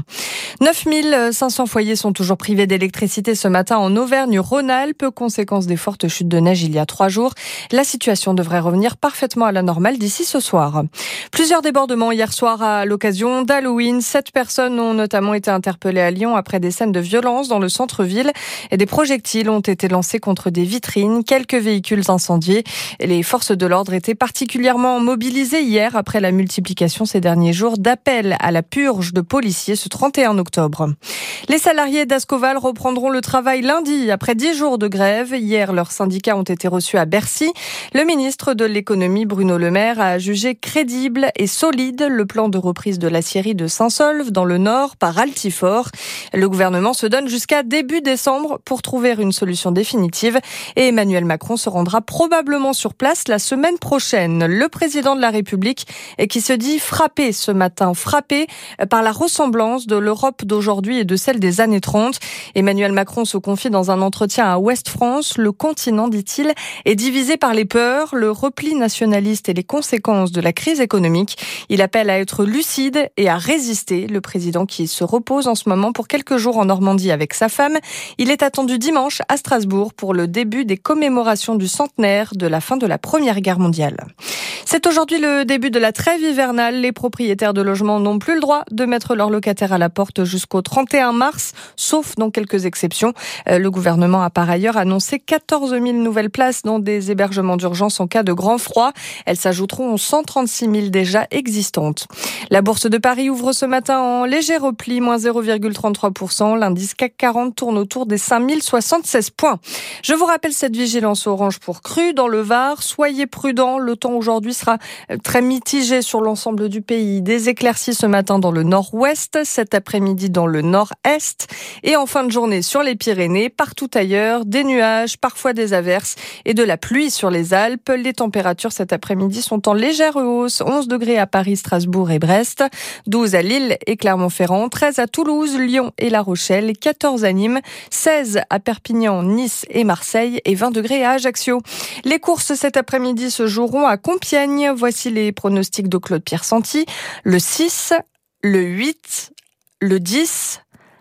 9500 foyers sont toujours privés d'électricité ce matin en Auvergne-Rhône-Alpes, conséquence des fortes chutes de neige il y a 3 jours. La situation devrait revenir parfaitement à la normale d'ici ce soir. Plusieurs débordements hier soir à l'occasion d'Halloween. 7 personnes ont notamment été interpellées à Lyon après des scènes de violence dans le centre-ville et des projectiles ont été lancés contre des vitrines, quelques véhicules incendiés. Et les forces de l'ordre étaient particulièrement mobilisées hier après la multiplication ces derniers jours d'appels à la purge de policiers ce 31 octobre. Les salariés d'Ascoval reprendront le travail lundi après 10 jours de grève. Hier, leurs syndicats ont été reçus à Bercy. Le ministre de l'économie, Bruno Le Maire, a jugé crédible et solide le plan de reprise de l'acierie de Saint-Saulve dans le Nord par Altifort. Le gouvernement se donne jusqu'à début décembre pour trouver une solution définitive et Emmanuel Macron se rendra probablement sur place la semaine prochaine. Le président de la République qui se dit frappé ce matin, frappé par la ressemblance de l'Europe d'aujourd'hui et de celle des années 30. Emmanuel Macron se confie dans un entretien à Ouest France. Le continent, dit-il, est divisé par les peurs, le repli nationaliste et les conséquences de la crise économique. Il appelle à être lucide et à résister. Le président qui se repose en ce moment pour quelques jours en Normandie avec sa femme. Il est attendu dimanche à Strasbourg pour le début des commémorations du centenaire de la fin de la Première Guerre mondiale. C'est aujourd'hui le début de la trêve hivernale. Les propriétaires de logements n'ont plus le droit de mettre leurs locataires à la porte jusqu'au 31 mars, sauf dans quelques exceptions. Le gouvernement a par ailleurs annoncé 14 000 nouvelles places dans des hébergements d'urgence en cas de grand froid. Elles s'ajouteront aux 136 000 déjà existantes. La bourse de Paris ouvre ce matin en léger repli, moins 0,33%. L'indice CAC 40 tourne autour des 5 076 points. Je vous rappelle cette vigilance orange pour crue dans le Var. Soyez prudents, le temps aujourd'hui sera très mitigé sur l'ensemble du pays. Des éclaircies ce matin dans le nord-ouest, cet après-midi dans le nord-est et en fin de journée sur les Pyrénées. Partout ailleurs, des nuages, parfois des averses et de la pluie sur les Alpes. Les températures cet après-midi sont en légère hausse. 11 degrés à Paris, Strasbourg et Brest, 12 à Lille et Clermont-Ferrand, 13 à Toulouse, Lyon et La Rochelle, 14 à Nîmes, 16 à Perpignan, Nice et Marseille et 20 degrés à Ajaccio. Les courses cet après-midi se joueront à Compiègne. Voici les pronostics de Claude Pierre Santi. Le 6, le 8, le 10,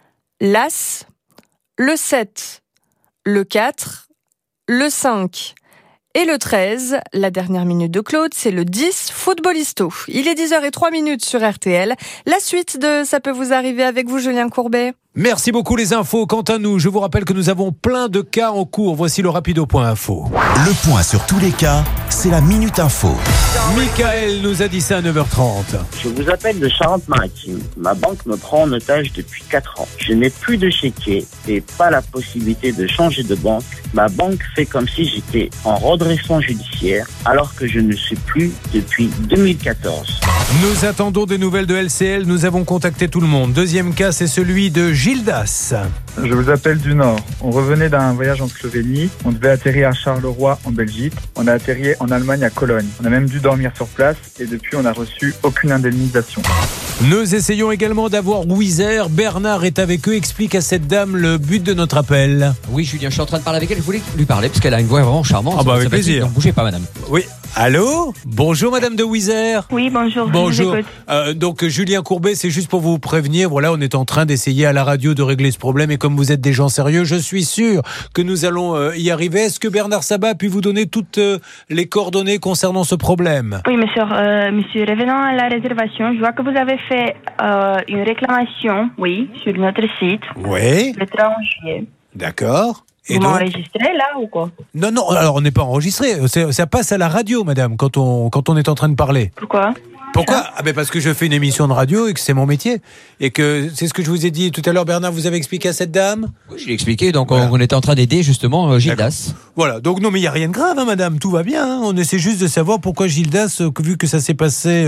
l'As, le 7, le 4, le 5 et le 13. La dernière minute de Claude, c'est le 10, Footballisto. Il est 10h03 sur RTL. La suite de Ça peut vous arriver avec vous, Julien Courbet. Merci beaucoup les infos. Quant à nous, je vous rappelle que nous avons plein de cas en cours. Voici le rapido.info. Le point sur tous les cas, c'est la Minute Info. Michael nous a dit ça à 9h30. Je vous appelle de Charente-Maritime. Ma banque me prend en otage depuis 4 ans. Je n'ai plus de chéquier et pas la possibilité de changer de banque. Ma banque fait comme si j'étais en redressement judiciaire alors que je ne suis plus depuis 2014. Nous attendons des nouvelles de LCL. Nous avons contacté tout le monde. Deuxième cas, c'est celui de Gildas. Je vous appelle du Nord. On revenait d'un voyage en Slovénie. On devait atterrir à Charleroi en Belgique. On a atterri en Allemagne à Cologne. On a même dû dormir sur place et depuis on n'a reçu aucune indemnisation. Nous essayons également d'avoir Wiser. Bernard est avec eux. Explique à cette dame le but de notre appel. Oui, Julien, je suis en train de parler avec elle. Je voulais lui parler parce qu'elle a une voix vraiment charmante. Ah bah avec plaisir. Donc bougez pas, madame. Oui. Allô ? Bonjour madame de Wiser. Oui, bonjour. Bonjour. Donc Julien Courbet, c'est juste pour vous prévenir, voilà, on est en train d'essayer à la radio de régler ce problème et comme vous êtes des gens sérieux, je suis sûr que nous allons y arriver. Est-ce que Bernard Sabat a pu vous donner toutes les coordonnées concernant ce problème ? Oui, monsieur, revenant à la réservation, je vois que vous avez fait une réclamation, oui, sur notre site. Oui. Le 30 juillet. D'accord. Vous m'enregistrez là ou quoi? Non, alors on n'est pas enregistré. Ça passe à la radio, madame, quand on est en train de parler. Pourquoi? Parce que je fais une émission de radio et que c'est mon métier. Et que c'est ce que je vous ai dit tout à l'heure, Bernard, vous avez expliqué à cette dame? Oui, je l'ai expliqué, donc on était en train d'aider justement Gildas. Voilà, donc non, mais il n'y a rien de grave, hein, madame, tout va bien. Hein. On essaie juste de savoir pourquoi Gildas, vu que ça s'est passé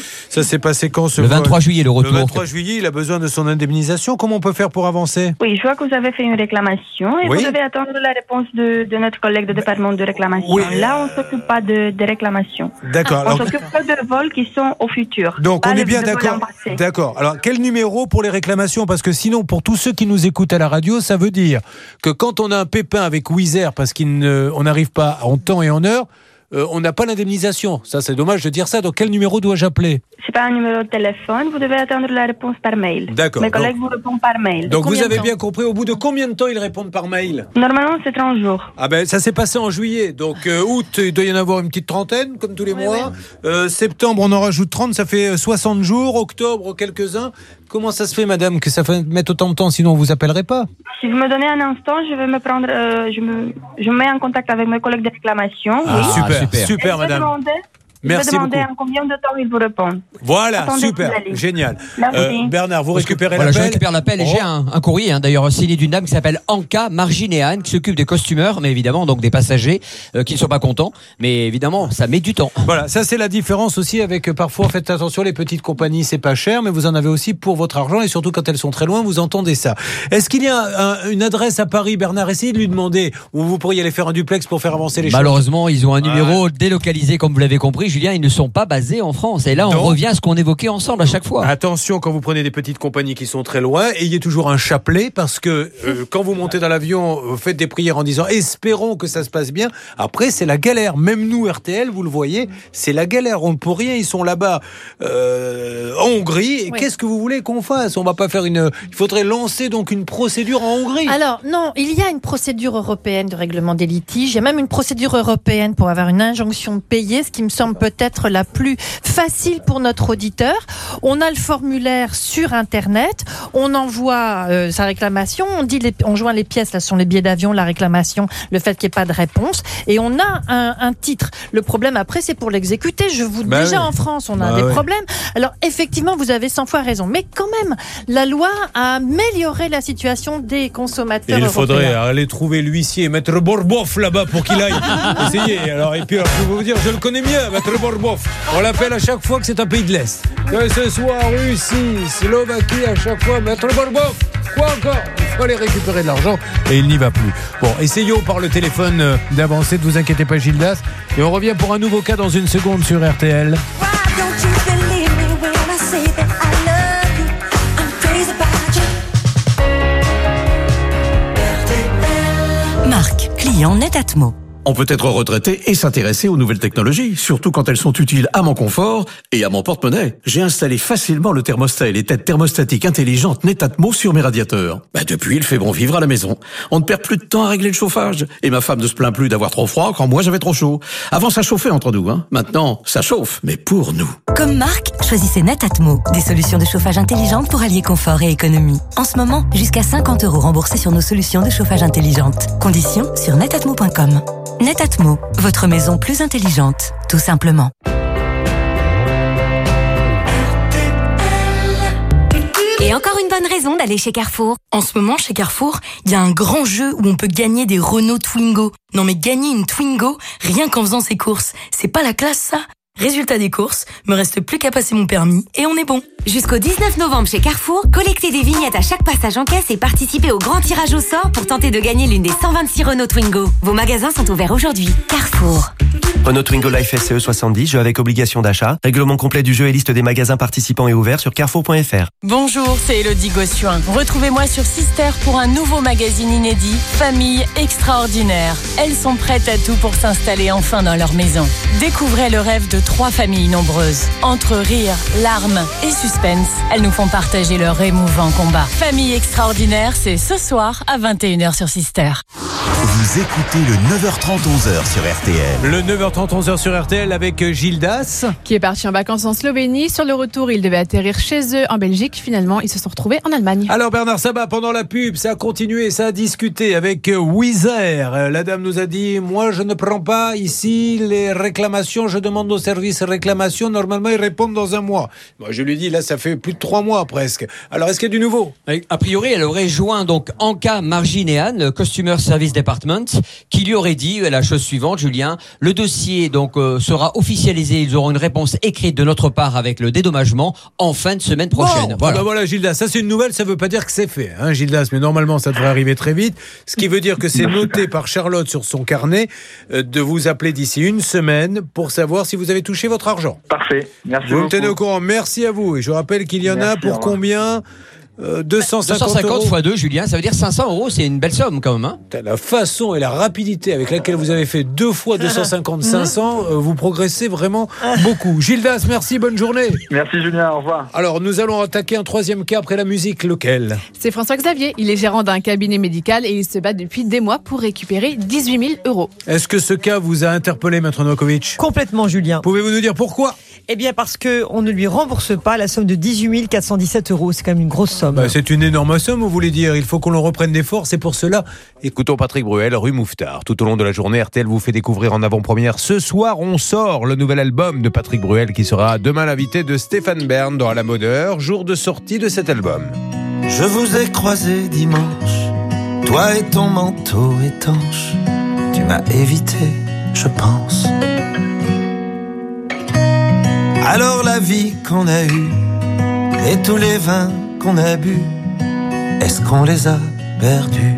quand le 23 juillet, le retour. Le 23 juillet, il a besoin de son indemnisation. Comment on peut faire pour avancer? Oui, je vois que vous avez fait une réclamation et vous devez attendre la réponse de notre collègue du département de réclamation. Oui. Là, on ne s'occupe pas de réclamations. D'accord. On s'occupe pas de vols qui sont au futur. Donc, on est bien d'accord. D'accord. Alors, quel numéro pour les réclamations? Parce que sinon, pour tous ceux qui nous écoutent à la radio, ça veut dire que quand on a un pépin avec Wizz Air parce qu'on n'arrive pas en temps et en heure, on n'a pas l'indemnisation. Ça, c'est dommage de dire ça. Donc, quel numéro dois-je appeler? C'est pas un numéro de téléphone. Vous devez attendre la réponse par mail. D'accord. Mes collègues vous répondent par mail. Donc, vous avez bien compris. Au bout de combien de temps ils répondent par mail? Normalement, c'est 30 jours. Ah ben, ça s'est passé en juillet. Donc, août, il doit y en avoir une petite trentaine, comme tous les mois. Septembre, on en rajoute 30. Ça fait 60 jours. Octobre, quelques-uns. Comment ça se fait, madame, que ça mette autant de temps? Sinon, on vous appellerait pas. Si vous me donnez un instant, je vais me prendre... je me mets en contact avec mes collègues de réclamation. Super, madame. Merci je vais demander beaucoup. en combien de temps ils vous répondent. Voilà, Attendez, super, génial. Bernard, vous récupérez l'appel. l'appel. Je récupère l'appel et j'ai un courrier, d'ailleurs signé d'une dame qui s'appelle Anka Marginéan, qui s'occupe des costumeurs, mais évidemment donc des passagers qui ne sont pas contents. Mais évidemment, ça met du temps. Voilà, ça c'est la différence aussi avec parfois, faites attention, les petites compagnies, c'est pas cher, mais vous en avez aussi pour votre argent et surtout quand elles sont très loin, vous entendez ça. Est-ce qu'il y a une adresse à Paris, Bernard? Essayez de lui demander où vous pourriez aller faire un duplex pour faire avancer les choses. Malheureusement, ils ont un numéro délocalisé, comme vous l'avez compris, Julien. Ils ne sont pas basés en France. Et là, on revient à ce qu'on évoquait ensemble à chaque fois. Attention, quand vous prenez des petites compagnies qui sont très loin, ayez toujours un chapelet parce que quand vous montez dans l'avion, faites des prières en disant espérons que ça se passe bien. Après, c'est la galère. Même nous, RTL, vous le voyez, c'est la galère. On ne peut rien. Ils sont là-bas en Hongrie. Et qu'est-ce que vous voulez qu'on fasse? On va pas faire il faudrait lancer donc une procédure en Hongrie. Alors, non, il y a une procédure européenne de règlement des litiges. Il y a même une procédure européenne pour avoir une injonction de payer, ce qui me semble peut-être la plus facile pour notre auditeur. On a le formulaire sur Internet, on envoie sa réclamation, on joint les pièces, là ce sont les billets d'avion, la réclamation, le fait qu'il n'y ait pas de réponse, et on a un titre. Le problème après, c'est pour l'exécuter. En France, on a des problèmes. Alors effectivement, vous avez 100 fois raison, mais quand même, la loi a amélioré la situation des consommateurs européens. Il faudrait aller trouver l'huissier, Maître Borbov là-bas pour qu'il aille essayer. Alors, et puis, je vais vous dire, je le connais bien, Maître Borbov. On l'appelle à chaque fois que c'est un pays de l'Est. Que ce soit Russie, Slovaquie, à chaque fois, Maître Borbov. Quoi encore? Il faut aller récupérer de l'argent et il n'y va plus. Bon, essayons par le téléphone d'avancer, ne vous inquiétez pas, Gildas. Et on revient pour un nouveau cas dans une seconde sur RTL. Marc, client Netatmo. On peut être retraité et s'intéresser aux nouvelles technologies, surtout quand elles sont utiles à mon confort et à mon porte-monnaie. J'ai installé facilement le thermostat et les têtes thermostatiques intelligentes Netatmo sur mes radiateurs. Depuis, il fait bon vivre à la maison. On ne perd plus de temps à régler le chauffage. Et ma femme ne se plaint plus d'avoir trop froid quand moi j'avais trop chaud. Avant, ça chauffait entre nous, hein. Maintenant, ça chauffe, mais pour nous. Comme Marc, choisissez Netatmo. Des solutions de chauffage intelligentes pour allier confort et économie. En ce moment, jusqu'à 50 € remboursés sur nos solutions de chauffage intelligentes. Conditions sur netatmo.com. Netatmo, votre maison plus intelligente, tout simplement. Et encore une bonne raison d'aller chez Carrefour. En ce moment, chez Carrefour, il y a un grand jeu où on peut gagner des Renault Twingo. Non mais gagner une Twingo, rien qu'en faisant ses courses. C'est pas la classe, ça? Résultat des courses, me reste plus qu'à passer mon permis et on est bon. Jusqu'au 19 novembre chez Carrefour, collectez des vignettes à chaque passage en caisse et participez au grand tirage au sort pour tenter de gagner l'une des 126 Renault Twingo. Vos magasins sont ouverts aujourd'hui. Carrefour. Renault Twingo Life SCE 70, jeu avec obligation d'achat. Règlement complet du jeu et liste des magasins participants et ouverts sur carrefour.fr. Bonjour, c'est Elodie Gossuin. Retrouvez-moi sur Sister pour un nouveau magazine inédit, Famille extraordinaire. Elles sont prêtes à tout pour s'installer enfin dans leur maison. Découvrez le rêve de 3 familles nombreuses. Entre rire, larmes et suspense, elles nous font partager leur émouvant combat. Famille extraordinaire, c'est ce soir à 21h sur Sister. Vous écoutez le 9h30 11h sur RTL. Le 9h30 11h sur RTL avec Gildas. Qui est parti en vacances en Slovénie. Sur le retour, il devait atterrir chez eux en Belgique. Finalement, ils se sont retrouvés en Allemagne. Alors Bernard Sabat, pendant la pub, ça a continué, ça a discuté avec Wizer. La dame nous a dit, moi je ne prends pas ici les réclamations, je demande au service réclamation. Normalement, ils répondent dans un mois. Moi, je lui dis, là, ça fait plus de 3 mois presque. Alors, est-ce qu'il y a du nouveau ? A priori, elle aurait joint donc Anka Marginean, Customer Service Department, qui lui aurait dit la chose suivante, Julien. Le dossier donc sera officialisé. Ils auront une réponse écrite de notre part avec le dédommagement en fin de semaine prochaine. Bon, voilà. Voilà, Gildas. Ça, c'est une nouvelle. Ça veut pas dire que c'est fait, hein, Gildas. Mais normalement, ça devrait arriver très vite. Ce qui veut dire que c'est noté par Charlotte sur son carnet de vous appeler d'ici une semaine pour savoir si vous avez touché votre argent. Parfait. Merci vous beaucoup. Me tenez au courant. Merci à vous. Et je rappelle qu'il y en a pour combien 250 euros. Fois 2, Julien, ça veut dire 500 euros, c'est une belle somme quand même. Hein. La façon et la rapidité avec laquelle vous avez fait 2 fois 250, 500, vous progressez vraiment beaucoup. Gildas, merci, bonne journée. Merci Julien, au revoir. Alors, nous allons attaquer un troisième cas après la musique, lequel ? C'est François Xavier, il est gérant d'un cabinet médical et il se bat depuis des mois pour récupérer 18 000 euros. Est-ce que ce cas vous a interpellé, Maître Novakovic ? Complètement, Julien. Pouvez-vous nous dire pourquoi ? Eh bien, parce qu'on ne lui rembourse pas la somme de 18 417 euros. C'est quand même une grosse somme. C'est une énorme somme, vous voulez dire. Il faut qu'on le reprenne des forces et pour cela, écoutons Patrick Bruel, rue Mouffetard. Tout au long de la journée, RTL vous fait découvrir en avant-première. Ce soir, on sort le nouvel album de Patrick Bruel qui sera demain l'invité de Stéphane Bern dans À la mode heure, jour de sortie de cet album. Je vous ai croisé dimanche, toi et ton manteau étanche. Tu m'as évité, je pense. Alors la vie qu'on a eue et tous les vins qu'on a bu, est-ce qu'on les a perdus?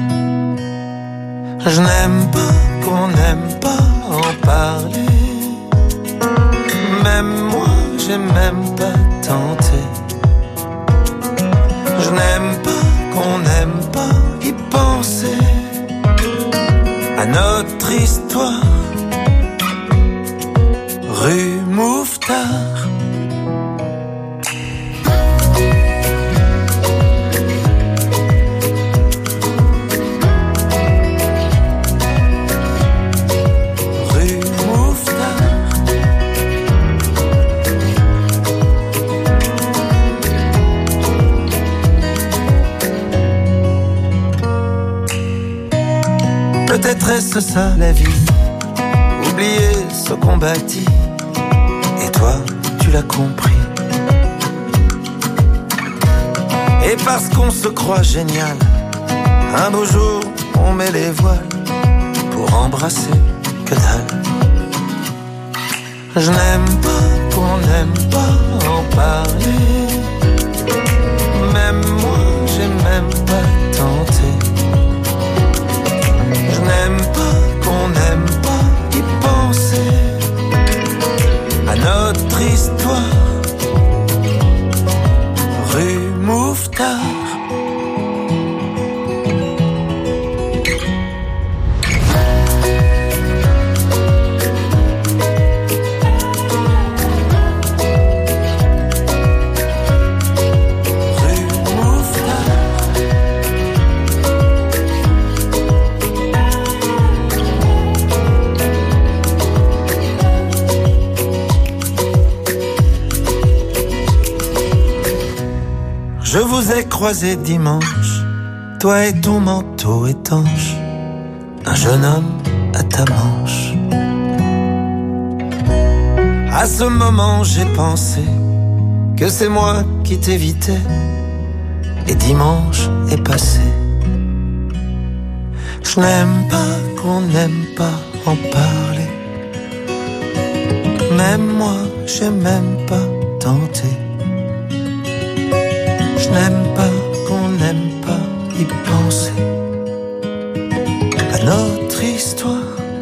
Je n'aime pas qu'on n'aime pas en parler. Même moi, j'ai même pas tenté. Je n'aime pas qu'on n'aime pas y penser à notre histoire. Rue Mouffetard. Peut-être est-ce ça la vie, oublier ce qu'on bâtit. Et toi, tu l'as compris. Et parce qu'on se croit génial, un beau jour, on met les voiles pour embrasser que dalle. Je n'aime pas qu'on n'aime pas en parler. Même moi, j'ai même pas tenté. Je n'aime pas qu'on n'aime pas y penser à notre histoire. Rue Mouffetard. Je vous ai croisé dimanche, toi et ton manteau étanche, un jeune homme à ta manche. À ce moment j'ai pensé que c'est moi qui t'évitais, et dimanche est passé. Je n'aime pas qu'on n'aime pas en parler. Même moi j'ai même pas tenté. Je n'aime pas qu'on n'aime pas y penser à notre histoire.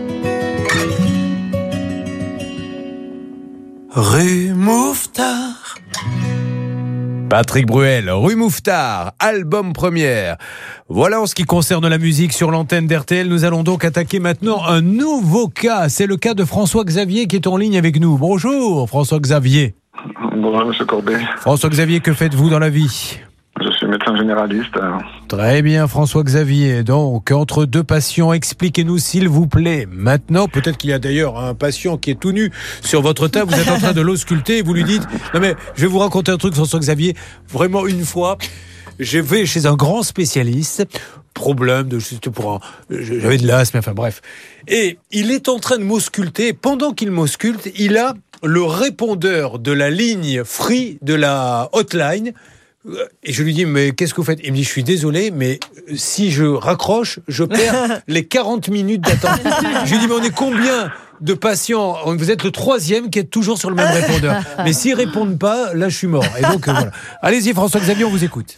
Rue Mouffetard. Patrick Bruel, rue Mouffetard, album première. Voilà en ce qui concerne la musique sur l'antenne d'RTL. Nous allons donc attaquer maintenant un nouveau cas. C'est le cas de François Xavier qui est en ligne avec nous. Bonjour François Xavier. Bonjour, monsieur Corbet. François Xavier, que faites-vous dans la vie ? Je suis médecin généraliste. Très bien, François-Xavier. Donc, entre deux patients, expliquez-nous s'il vous plaît. Maintenant, peut-être qu'il y a d'ailleurs un patient qui est tout nu sur votre table, vous êtes en train de l'ausculter et vous lui dites « Non mais, je vais vous raconter un truc, François-Xavier. Vraiment, une fois, je vais chez un grand spécialiste, problème de j'avais de l'asthme, enfin bref. Et il est en train de m'ausculter. Pendant qu'il m'ausculte, il a le répondeur de la ligne free de la hotline. Et je lui dis, mais qu'est-ce que vous faites? Il me dit, je suis désolé, mais si je raccroche, je perds les 40 minutes d'attente. Je lui dis, mais on est combien de patients? Vous êtes le 3e qui est toujours sur le même répondeur. Mais s'ils répondent pas, là, je suis mort. Et donc, voilà. Allez-y, François-Xavier, on vous écoute.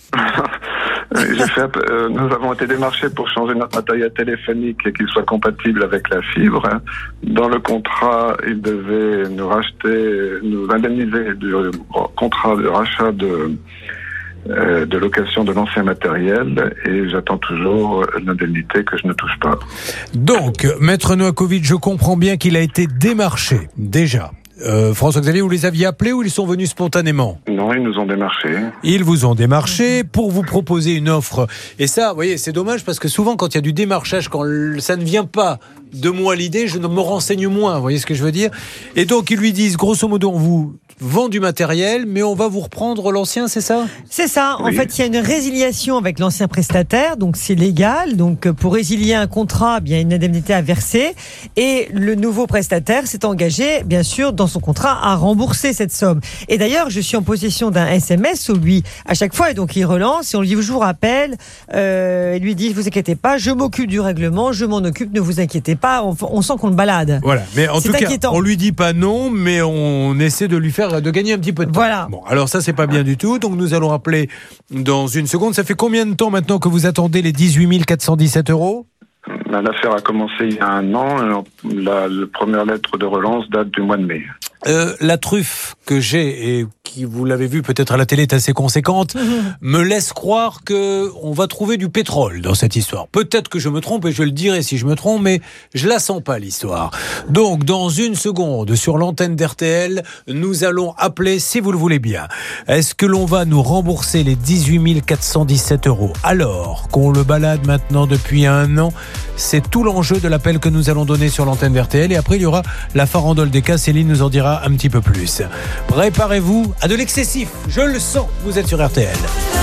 Nous avons été démarchés pour changer notre matériel téléphonique et qu'il soit compatible avec la fibre. Dans le contrat, ils devaient nous indemniser du contrat de rachat de location de l'ancien matériel et j'attends toujours l'indemnité que je ne touche pas. Donc, Maître Novakovic, je comprends bien qu'il a été démarché, déjà. François-Xavier, vous les aviez appelés ou ils sont venus spontanément? Non, ils nous ont démarchés. Ils vous ont démarché pour vous proposer une offre. Et ça, vous voyez, c'est dommage parce que souvent quand il y a du démarchage, quand ça ne vient pas de moi l'idée, je me renseigne moins, vous voyez ce que je veux dire? Et donc ils lui disent, grosso modo, on vous vend du matériel, mais on va vous reprendre l'ancien, c'est ça? C'est ça. En fait, il y a une résiliation avec l'ancien prestataire, donc c'est légal. Donc pour résilier un contrat, bien une indemnité à verser, et le nouveau prestataire s'est engagé, bien sûr, dans son contrat, à rembourser cette somme. Et d'ailleurs, je suis en possession d'un SMS où lui, à chaque fois, et donc il relance, et on lui dit, je vous rappelle, et lui dit, vous inquiétez pas, je m'occupe du règlement, je m'en occupe, ne vous inquiétez pas. On sent qu'on le balade. Voilà. Mais en tout cas, inquiétant. On lui dit pas non, mais on essaie de lui faire de gagner un petit peu de temps. Voilà. Bon, alors ça, c'est pas bien du tout. Donc, nous allons rappeler dans une seconde. Ça fait combien de temps maintenant que vous attendez les 18 417 €? L'affaire a commencé il y a 1 an. La première lettre de relance date du mois de mai. La truffe que j'ai et qui, vous l'avez vu peut-être à la télé, est assez conséquente, me laisse croire que on va trouver du pétrole dans cette histoire. Peut-être que je me trompe et je le dirai si je me trompe, mais je la sens pas l'histoire. Donc, dans une seconde, sur l'antenne d'RTL, nous allons appeler, si vous le voulez bien. Est-ce que l'on va nous rembourser les 18 417 € alors qu'on le balade maintenant depuis 1 an? C'est tout l'enjeu de l'appel que nous allons donner sur l'antenne d'RTL. Et après, il y aura la farandole des cas. Céline nous en dira un petit peu plus. Préparez-vous à de l'excessif. Je le sens. Vous êtes sur RTL.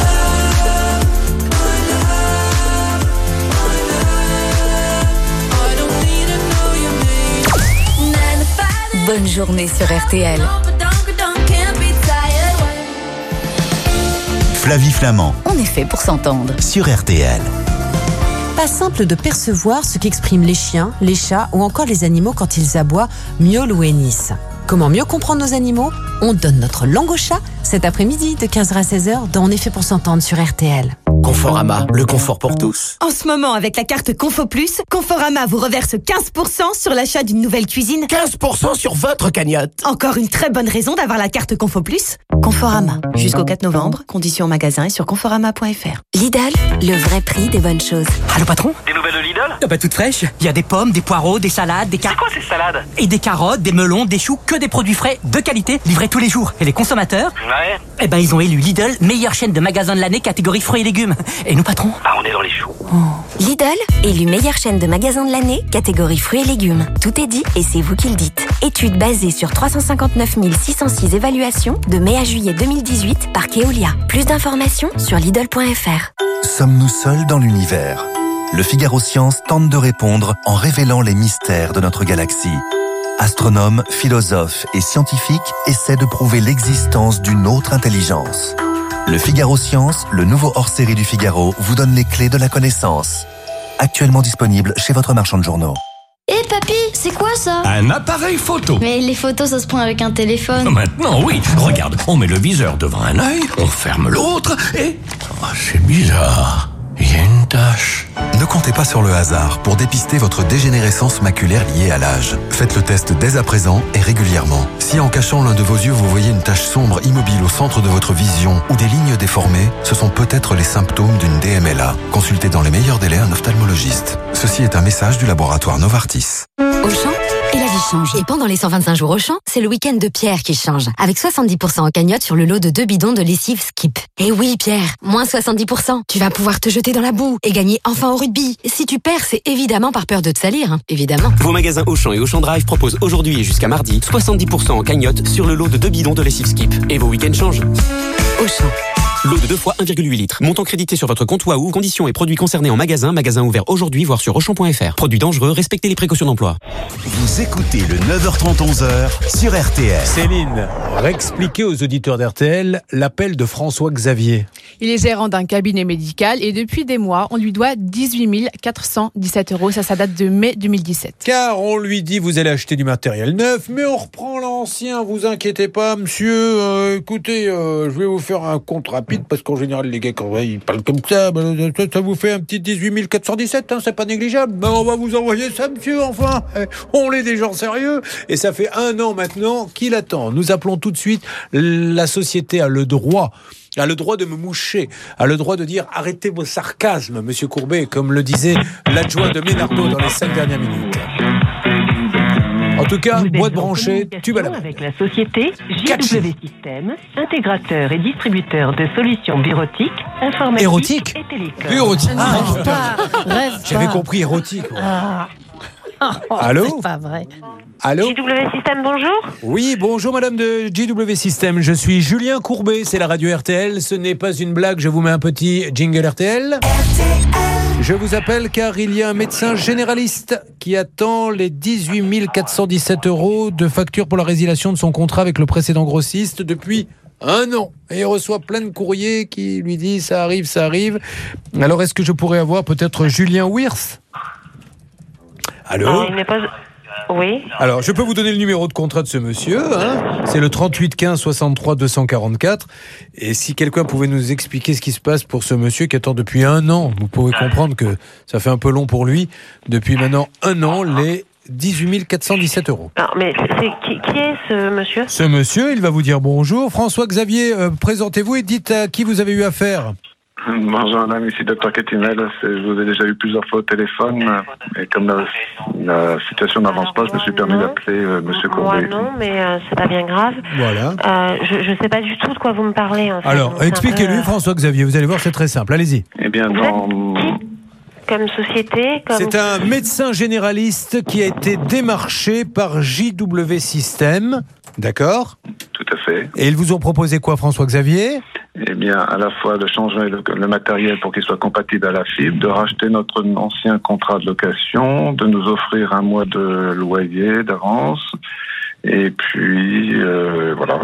Bonne journée sur RTL. Flavie Flamand. On est fait pour s'entendre. Sur RTL. Pas simple de percevoir ce qu'expriment les chiens, les chats ou encore les animaux quand ils aboient, miaulent ou hennissent. Comment mieux comprendre nos animaux? On donne notre langue au chat cet après-midi de 15h à 16h dans On est fait pour s'entendre sur RTL. Conforama, le confort pour tous. En ce moment, avec la carte Confo Plus, Conforama vous reverse 15% sur l'achat d'une nouvelle cuisine. 15% sur votre cagnotte. Encore une très bonne raison d'avoir la carte Confo Plus. Conforama, jusqu'au 4 novembre, conditions en magasin et sur conforama.fr. Lidl, le vrai prix des bonnes choses. Allô patron? Des nouvelles de Lidl? Ah bah toutes fraîches. Il y a des pommes, des poireaux, des salades, des C'est quoi ces salades? Et des carottes, des melons, des choux, que des produits frais, de qualité, livrés tous les jours. Et les consommateurs? Ouais. Eh ben ils ont élu Lidl, meilleure chaîne de magasins de l'année, catégorie fruits et légumes. Et nous patron? Ah, on est dans les choux. Lidl, élu meilleure chaîne de magasins de l'année, catégorie fruits et légumes. Tout est dit et c'est vous qui le dites. Étude basée sur 359 606 évaluations de mai à juillet 2018 par Keolia. Plus d'informations sur Lidl.fr. Sommes-nous seuls dans l'univers? Le Figaro Science tente de répondre en révélant les mystères de notre galaxie. Astronomes, philosophes et scientifiques essaient de prouver l'existence d'une autre intelligence. Le Figaro Science, le nouveau hors-série du Figaro, vous donne les clés de la connaissance. Actuellement disponible chez votre marchand de journaux. Hé papy, c'est quoi ça? Un appareil photo. Mais les photos, ça se prend avec un téléphone. Maintenant, oui. Regarde, on met le viseur devant un œil, on ferme l'autre et... Oh, c'est bizarre. Il y a une tache. Ne comptez pas sur le hasard pour dépister votre dégénérescence maculaire liée à l'âge. Faites le test dès à présent et régulièrement. Si en cachant l'un de vos yeux, vous voyez une tache sombre immobile au centre de votre vision ou des lignes déformées, ce sont peut-être les symptômes d'une DMLA. Consultez dans les meilleurs délais un ophtalmologiste. Ceci est un message du laboratoire Novartis. Auchan, et la vie change. Et pendant les 125 jours Auchan, c'est le week-end de Pierre qui change. Avec 70% en cagnotte sur le lot de 2 bidons de lessive Skip. Et oui, Pierre, moins 70%. Tu vas pouvoir te jeter dans la boue et gagner enfin au rugby. Et si tu perds, c'est évidemment par peur de te salir, hein, évidemment. Vos magasins Auchan et Auchan Drive proposent aujourd'hui et jusqu'à mardi 70% en cagnotte sur le lot de 2 bidons de lessive Skip. Et vos week-ends changent. Auchan. Lot de 2 fois 1,8 litres. Montant crédité sur votre compte Wahoo. Conditions et produits concernés en magasin. Magasin ouvert aujourd'hui, voire sur Auchan.fr. Produits dangereux, respectez les précautions d'emploi. Vous écoutez le 9h30 11h sur RTL. Céline, réexpliquez aux auditeurs d'RTL l'appel de François Xavier. Il est gérant d'un cabinet médical et depuis des mois, on lui doit 18 417 €. Ça date de mai 2017. Car on lui dit, vous allez acheter du matériel neuf, mais on reprend l'ancien, vous inquiétez pas, monsieur. Écoutez, je vais vous faire un compte rapide, parce qu'en général, les gars, quand ils parlent comme ça, ça vous fait un petit 18 417, hein, c'est pas négligeable. Ben, on va vous envoyer ça, monsieur, enfin. On est des gens sérieux. Et ça fait 1 an maintenant qu'il attend. Nous appelons tout de suite. La société a le droit de me moucher, a le droit de dire arrêtez vos sarcasmes, monsieur Courbet, comme le disait l'adjoint de Ménardo dans les 5 dernières minutes. En tout cas, boîte branchée, tube à la main. Avec la société JW System, intégrateur et distributeur de solutions bureautiques, informatiques érotique et télécom. Bureautique. Rêve J'avais pas. compris érotique. Allô? Allô? C'est pas vrai. Allô? JW System, bonjour. Oui, bonjour madame de JW System, je suis Julien Courbet, c'est la radio RTL, ce n'est pas une blague, je vous mets un petit jingle RTL. Je vous appelle car il y a un médecin généraliste qui attend les 18 417 € de facture pour la résiliation de son contrat avec le précédent grossiste depuis 1 an. Et il reçoit plein de courriers qui lui disent ça arrive, ça arrive. Alors est-ce que je pourrais avoir peut-être Julien Wirth? Allô? Il n'est pas... Oui. Alors, je peux vous donner le numéro de contrat de ce monsieur, hein. C'est le 38 15 63 244. Et si quelqu'un pouvait nous expliquer ce qui se passe pour ce monsieur qui attend depuis 1 an, vous pouvez comprendre que ça fait un peu long pour lui. Depuis maintenant 1 an, les 18 417 €. Alors, mais qui est ce monsieur? Ce monsieur, il va vous dire bonjour. François Xavier, présentez-vous et dites à qui vous avez eu affaire. Bonjour madame, ici Dr Ketimel. Je vous ai déjà eu plusieurs fois au téléphone et comme la situation n'avance pas, je me suis permis d'appeler monsieur Courbet. Moi non, mais c'est pas bien grave. Voilà. Je sais pas du tout de quoi vous me parlez. En fait. Alors, expliquez-lui François Xavier, vous allez voir, c'est très simple, allez-y. Eh bien, comme société C'est un médecin généraliste qui a été démarché par JW System, d'accord? Tout à fait. Et ils vous ont proposé quoi, François Xavier? Eh bien, à la fois de changer le matériel pour qu'il soit compatible à la fibre, de racheter notre ancien contrat de location, de nous offrir 1 mois de loyer d'avance, et puis voilà.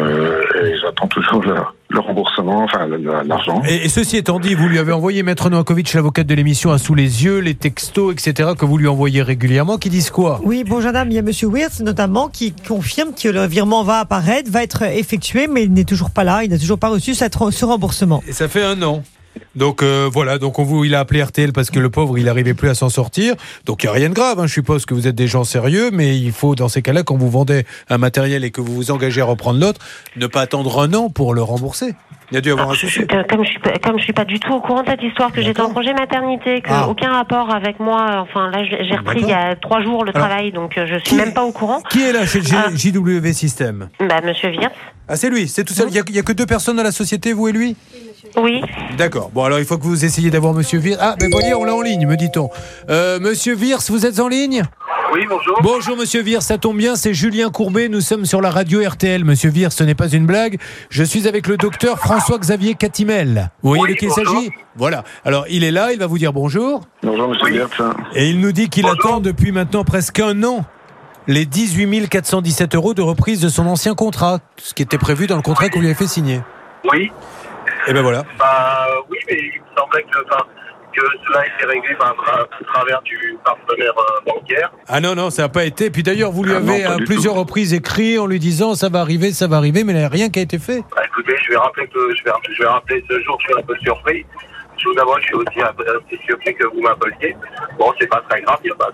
Et j'attends toujours le remboursement, enfin l'argent. Et ceci étant dit, vous lui avez envoyé Maître Novakovic, l'avocate de l'émission, à sous les yeux, les textos, etc., que vous lui envoyez régulièrement, qui disent quoi? Oui, bonjour madame, il y a monsieur Wirth notamment qui confirme que le virement va apparaître, va être effectué, mais il n'est toujours pas là, il n'a toujours pas reçu ce remboursement. Et ça fait 1 an. Donc voilà, donc il a appelé RTL parce que le pauvre, il n'arrivait plus à s'en sortir. Donc il n'y a rien de grave, hein. Je suppose que vous êtes des gens sérieux, mais il faut dans ces cas-là, quand vous vendez un matériel et que vous vous engagez à reprendre l'autre, ne pas attendre 1 an pour le rembourser. Il y a dû y avoir un souci. Comme je suis pas du tout au courant de cette histoire, que j'étais en congé maternité, que aucun rapport avec moi. Enfin là, j'ai repris il y a 3 jours le travail, donc je suis même pas au courant. Qui est là chez JW System? Monsieur Wirth. Ah, c'est lui, c'est tout seul. Il y a que 2 personnes dans la société, vous et lui? Oui. D'accord. Bon, alors il faut que vous essayiez d'avoir monsieur Wirth. Ah, mais voyez, on l'a en ligne, me dit-on. Monsieur Wirth, vous êtes en ligne? Oui, bonjour. Bonjour monsieur Wirth, ça tombe bien, c'est Julien Courbet, nous sommes sur la radio RTL. Monsieur Wirth, ce n'est pas une blague, je suis avec le docteur François Xavier Ketimel. Vous voyez de qui il s'agit? Voilà, alors il est là, il va vous dire bonjour. Bonjour monsieur Wirth. Et il nous dit qu'il attend depuis maintenant presque 1 an les 18 417 € de reprise de son ancien contrat, ce qui était prévu dans le contrat qu'on lui avait fait signer. Oui. Et ben voilà. Oui, mais il me semblait que cela a été réglé à travers du partenaire bancaire. Ah non, ça n'a pas été. Puis d'ailleurs, vous lui avez à plusieurs reprises écrit en lui disant ça va arriver, mais il n'y a rien qui a été fait. Écoutez, je vais rappeler ce jour, je suis un peu surpris. Je vous avoue, je suis aussi un peu surpris que vous m'appeliez. Bon, c'est pas très grave, il n'y a pas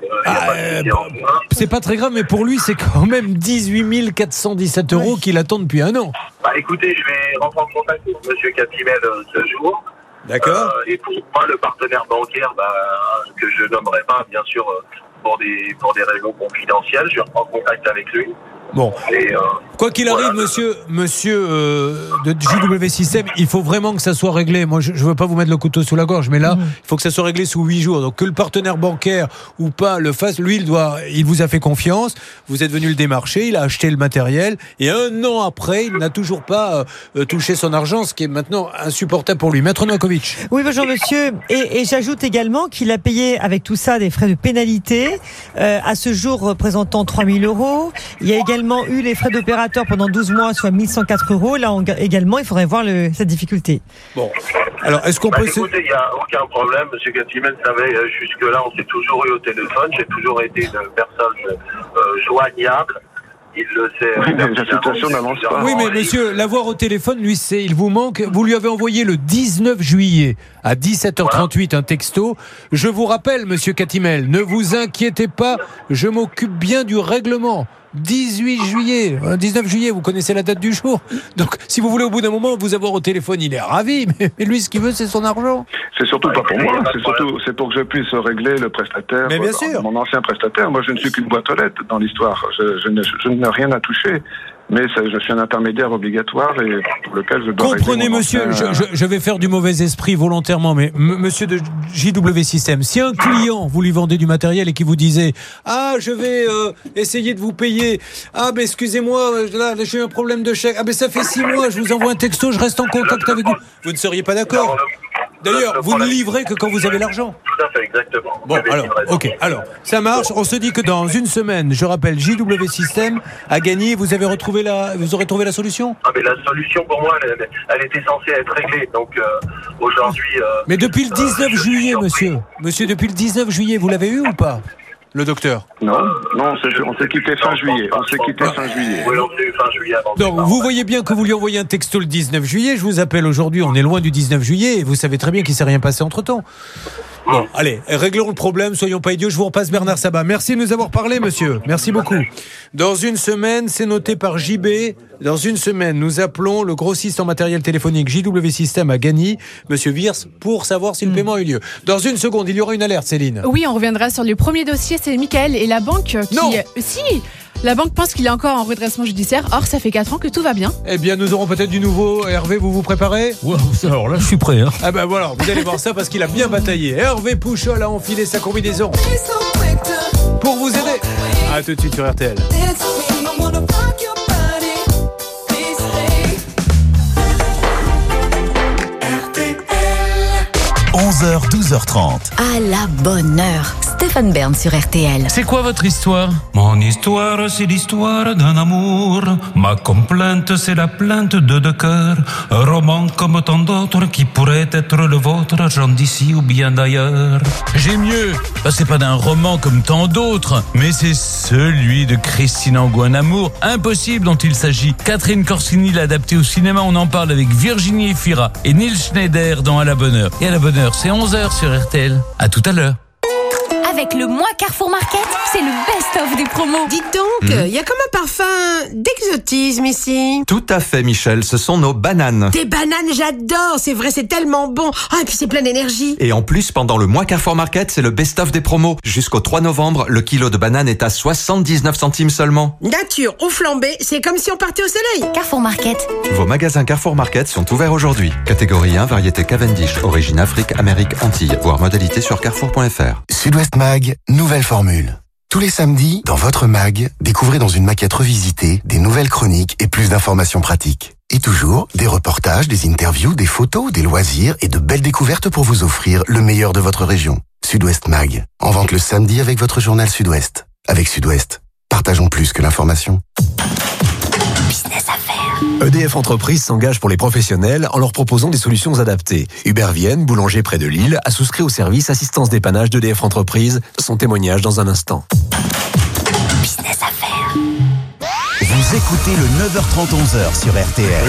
de c'est pas très grave, mais pour lui, c'est quand même 18 417 € qu'il attend depuis 1 an. Écoutez, je vais reprendre contact avec M. Ketimel ce jour. D'accord. Et pour moi, le partenaire bancaire, que je nommerai pas, bien sûr, pour des raisons confidentielles. Je reprends contact avec lui. Bon. Quoi qu'il arrive, monsieur de JW System, il faut vraiment que ça soit réglé. Moi, je veux pas vous mettre le couteau sous la gorge, mais là, il faut que ça soit réglé sous 8 jours. Donc, que le partenaire bancaire ou pas le fasse, lui, il vous a fait confiance. Vous êtes venu le démarcher, il a acheté le matériel, et 1 an après, il n'a toujours pas touché son argent, ce qui est maintenant insupportable pour lui. Maître Novakovic. Oui, bonjour monsieur. Et j'ajoute également qu'il a payé avec tout ça des frais de pénalité, à ce jour représentant 3 000 €. Il y a également eu les frais d'opérateur pendant 12 mois, soit 1 104 €. Là également, il faudrait voir cette difficulté. Bon, alors est-ce qu'on peut... Écoutez, il n'y a aucun problème. Monsieur Catimel savait, jusque-là, on s'est toujours eu au téléphone. J'ai toujours été une personne joignable. Il le sait. La situation n'avance pas. Oui, mais monsieur, l'avoir au téléphone, lui, il vous manque. Vous lui avez envoyé le 19 juillet à 17h38 un texto. Je vous rappelle, monsieur Catimel, ne vous inquiétez pas, je m'occupe bien du règlement. 19 juillet, vous connaissez la date du jour. Donc, si vous voulez, au bout d'un moment, vous avoir au téléphone, il est ravi. Mais lui, ce qu'il veut, c'est son argent. C'est surtout pas pour moi. C'est pour que je puisse régler le prestataire. Mais bien sûr. Mon ancien prestataire. Moi, je ne suis qu'une boîte aux lettres dans l'histoire. Je n'ai rien à toucher. Mais je suis un intermédiaire obligatoire et pour lequel je dois... Comprenez, monsieur, je vais faire du mauvais esprit volontairement, mais monsieur de JW System, si un client, vous lui vendez du matériel et qui vous disait « Ah, je vais essayer de vous payer. Ah, mais excusez-moi, là, j'ai un problème de chèque. Ah, mais ça fait 6 mois, je vous envoie un texto, je reste en contact avec vous. » Vous ne seriez pas d'accord ? D'ailleurs, vous ne livrez que quand vous avez l'argent. Tout à fait, exactement. Bon, alors, ok. Alors, ça marche. On se dit que dans une semaine, je rappelle, JW System a gagné. Vous aurez trouvé la solution ? Ah, mais la solution, pour moi, elle était censée être réglée. Donc, aujourd'hui... mais depuis le 19 juillet, monsieur. Monsieur, depuis le 19 juillet, vous l'avez eu ou pas ? Le docteur ? Non, on s'est quitté fin juillet. Oui, on s'est eu fin juillet avant. Donc, vous voyez bien que vous lui envoyez un texto le 19 juillet. Je vous appelle aujourd'hui, on est loin du 19 juillet. Et vous savez très bien qu'il ne s'est rien passé entre-temps. Bon, allez, réglons le problème, soyons pas idiots. Je vous repasse Bernard Sabat. Merci de nous avoir parlé, monsieur. Merci beaucoup. Dans une semaine, c'est noté par JB. Dans une semaine, nous appelons le grossiste en matériel téléphonique JW System à Gagny, monsieur Viers, pour savoir si le paiement a eu lieu. Dans une seconde, il y aura une alerte, Céline. Oui, on reviendra sur le premier dossier, c'est Michael et la banque qui... Non. Si. La banque pense qu'il est encore en redressement judiciaire. Or, ça fait 4 ans que tout va bien. Eh bien, nous aurons peut-être du nouveau. Hervé, vous vous préparez ? Ouais, alors là, je suis prêt. Ah ben voilà, vous allez voir ça parce qu'il a bien bataillé. Hervé Pouchol a enfilé sa combinaison pour vous aider. A tout de suite sur RTL. 11h, 12h30. À la bonne heure. Stéphane Bern sur RTL. C'est quoi votre histoire ? Mon histoire, c'est l'histoire d'un amour. Ma complainte, c'est la plainte de 2 cœurs. Un roman comme tant d'autres qui pourrait être le vôtre, gens d'ici ou bien d'ailleurs. J'ai mieux. C'est pas d'un roman comme tant d'autres, mais c'est celui de Christine Angot, un amour impossible dont il s'agit. Catherine Corsini l'a adapté au cinéma, on en parle avec Virginie Efira et Neil Schneider dans À la bonne heure. Et à la bonne heure, c'est 11h sur RTL. À tout à l'heure. Avec le mois Carrefour Market, c'est le best-of des promos. Dites donc, il y a comme un parfum d'exotisme ici. Tout à fait, Michel, ce sont nos bananes. Des bananes, j'adore, c'est vrai, c'est tellement bon. Et puis c'est plein d'énergie. Et en plus, pendant le mois Carrefour Market, c'est le best-of des promos. Jusqu'au 3 novembre, le kilo de bananes est à 79 centimes seulement. Nature ou flambée, c'est comme si on partait au soleil. Carrefour Market. Vos magasins Carrefour Market sont ouverts aujourd'hui. Catégorie 1, variété Cavendish, origine Afrique, Amérique, Antilles. Voir modalité sur carrefour.fr. Sud-Ouest Mag, nouvelle formule. Tous les samedis, dans votre mag, découvrez dans une maquette revisitée des nouvelles chroniques et plus d'informations pratiques. Et toujours, des reportages, des interviews, des photos, des loisirs et de belles découvertes pour vous offrir le meilleur de votre région. Sud-Ouest Mag, en vente le samedi avec votre journal Sud-Ouest. Avec Sud-Ouest, partageons plus que l'information. Business à faire. EDF Entreprises s'engage pour les professionnels en leur proposant des solutions adaptées. Hubert Vienne, boulanger près de Lille, a souscrit au service assistance dépannage d'EDF Entreprises. Son témoignage dans un instant. Business à faire. Vous Vous écoutez le 9h30-11h sur RTL.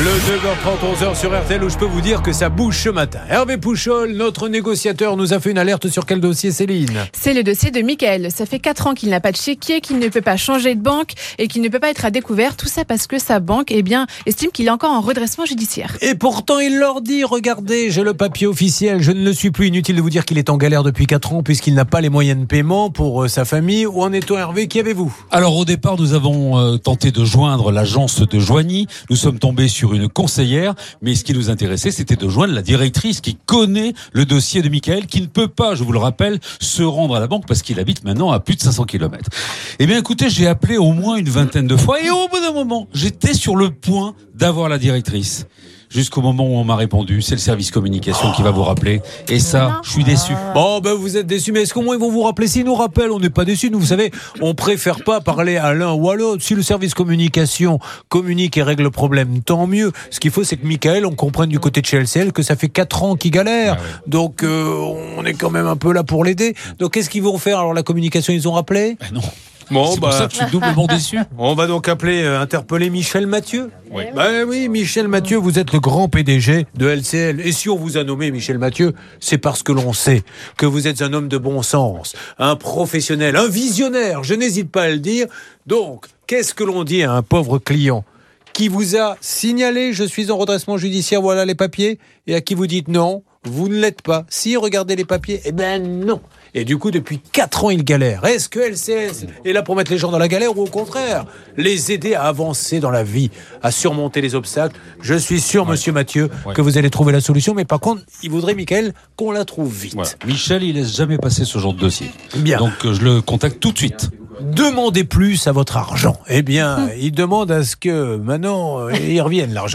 Le 9h30-11h sur RTL où je peux vous dire que ça bouge ce matin. Hervé Pouchol, notre négociateur, nous a fait une alerte sur quel dossier, Céline ? C'est le dossier de Mickaël. Ça fait 4 ans qu'il n'a pas de chéquier, qu'il ne peut pas changer de banque et qu'il ne peut pas être à découvert. Tout ça parce que sa banque estime qu'il est encore en redressement judiciaire. Et pourtant, il leur dit, regardez, j'ai le papier officiel, je ne le suis plus. Inutile de vous dire qu'il est en galère depuis 4 ans puisqu'il n'a pas les moyens de paiement pour sa famille. Où en est-on, Hervé ? Qui avez-vous ? Alors au départ, nous avons tenté de joindre l'agence de Joigny. Nous sommes tombés sur une conseillère, mais ce qui nous intéressait, c'était de joindre la directrice qui connaît le dossier de Mickaël, qui ne peut pas, je vous le rappelle, se rendre à la banque parce qu'il habite maintenant à plus de 500 km. Eh bien écoutez, j'ai appelé au moins une vingtaine de fois et au bout d'un moment, j'étais sur le point d'avoir la directrice. Jusqu'au moment où on m'a répondu, c'est le service communication qui va vous rappeler. Et ça, je suis déçu. Bon, vous êtes déçus, mais est-ce qu'au moins ils vont vous rappeler ? S'ils nous rappellent, on n'est pas déçus. Nous, vous savez, on préfère pas parler à l'un ou à l'autre. Si le service communication communique et règle le problème, tant mieux. Ce qu'il faut, c'est que Mickaël, on comprenne du côté de chez LCL que ça fait 4 ans qu'il galère. Donc, on est quand même un peu là pour l'aider. Donc, qu'est-ce qu'ils vont faire ? Alors, la communication, ils ont rappelé ? Non. Bon, c'est pour ça que je suis doublement déçu. On va donc interpeller Michel Mathieu. Oui. Oui, Michel Mathieu, vous êtes le grand PDG de LCL. Et si on vous a nommé Michel Mathieu, c'est parce que l'on sait que vous êtes un homme de bon sens, un professionnel, un visionnaire, je n'hésite pas à le dire. Donc, qu'est-ce que l'on dit à un pauvre client qui vous a signalé « je suis en redressement judiciaire, voilà les papiers » et à qui vous dites « non, vous ne l'êtes pas ». Si, regardez les papiers, eh ben non. Et du coup, depuis 4 ans, il galère. Est-ce que LCL est là pour mettre les gens dans la galère ou au contraire, les aider à avancer dans la vie, à surmonter les obstacles ? Je suis sûr, monsieur Mathieu, que vous allez trouver la solution. Mais par contre, il voudrait, Mickaël, qu'on la trouve vite. Voilà. Michel, il laisse jamais passer ce genre de dossier. Bien. Donc, je le contacte tout de suite. Demandez plus à votre argent. Eh bien, il demande à ce que maintenant il revienne l'argent.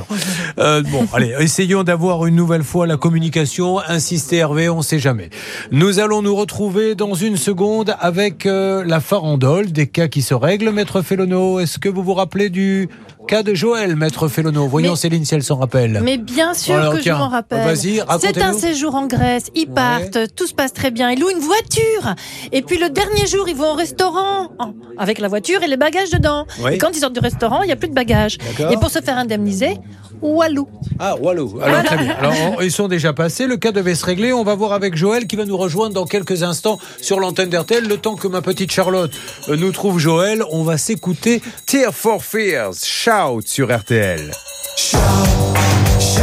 Allez, essayons d'avoir une nouvelle fois la communication. Insistez Hervé, on ne sait jamais. Nous allons nous retrouver dans une seconde avec la farandole des cas qui se règlent. Maître Félono, est-ce que vous vous rappelez du cas de Joël, Maître Félono ? Voyons Céline si elle s'en rappelle. Mais bien sûr que je m'en rappelle. Vas-y, racontez-nous. C'est un séjour en Grèce. Ils partent, tout se passe très bien. Ils louent une voiture. Et puis le dernier jour, ils vont au restaurant avec la voiture et les bagages dedans. Oui. Et quand ils sortent du restaurant, il n'y a plus de bagages. D'accord. Et pour se faire indemniser, Walou. Ah, Walou. Alors, très bien. Alors, ils sont déjà passés. Le cas devait se régler. On va voir avec Joël qui va nous rejoindre dans quelques instants sur l'antenne d'RTL. Le temps que ma petite Charlotte nous trouve Joël, on va s'écouter Tear for Fears, Shout sur RTL. Shout, shout.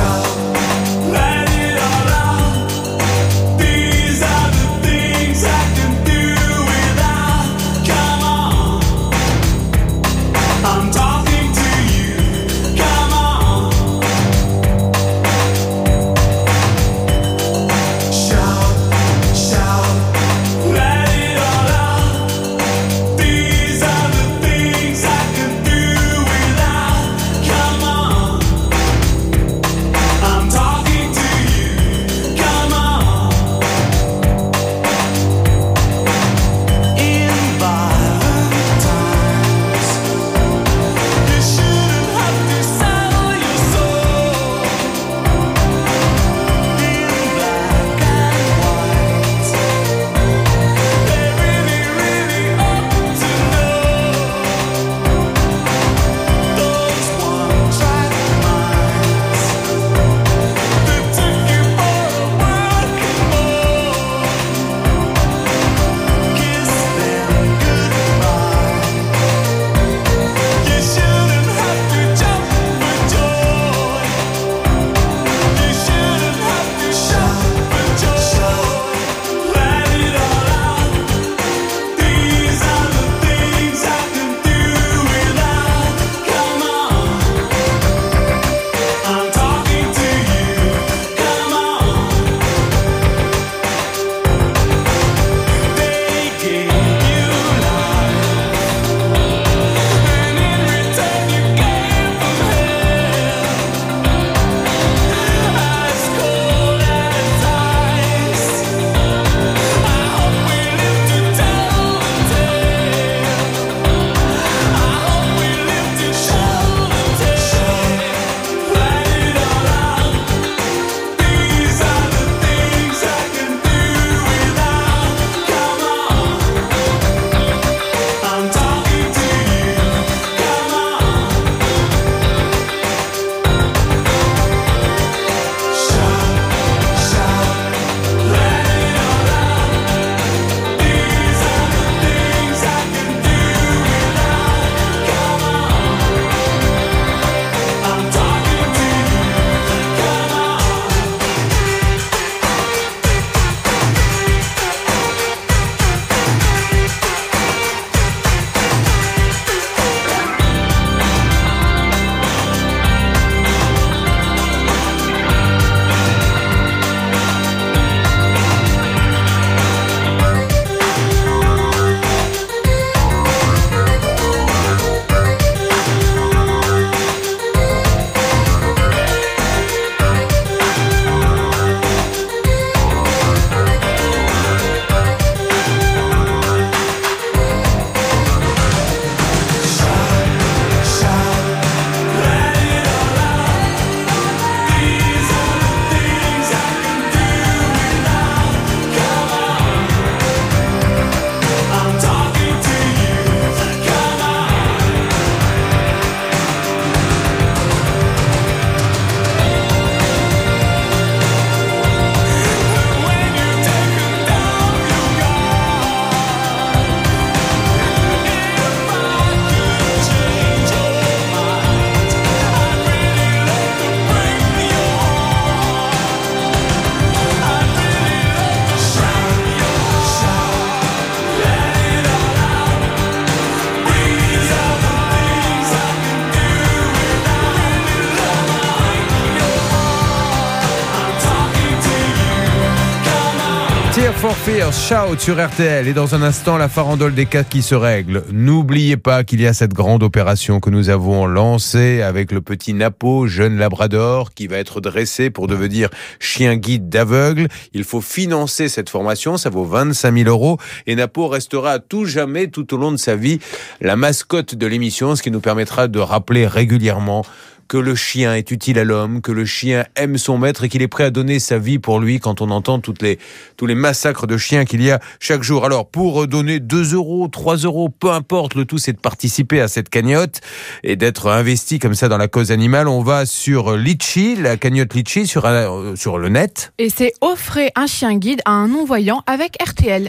Tear for Fears, Shout sur RTL. Et dans un instant, la farandole des cas qui se règle. N'oubliez pas qu'il y a cette grande opération que nous avons lancée avec le petit Napo, jeune labrador, qui va être dressé pour devenir chien guide d'aveugle. Il faut financer cette formation, ça vaut 25 000 €. Et Napo restera à tout jamais, tout au long de sa vie, la mascotte de l'émission, ce qui nous permettra de rappeler régulièrement que le chien est utile à l'homme, que le chien aime son maître et qu'il est prêt à donner sa vie pour lui quand on entend tous les massacres de chiens qu'il y a chaque jour. Alors, pour donner 2 €, 3 €, peu importe, le tout c'est de participer à cette cagnotte et d'être investi comme ça dans la cause animale. On va sur Litchi, la cagnotte Litchi sur le net. Et c'est offrez un chien guide à un non-voyant avec RTL.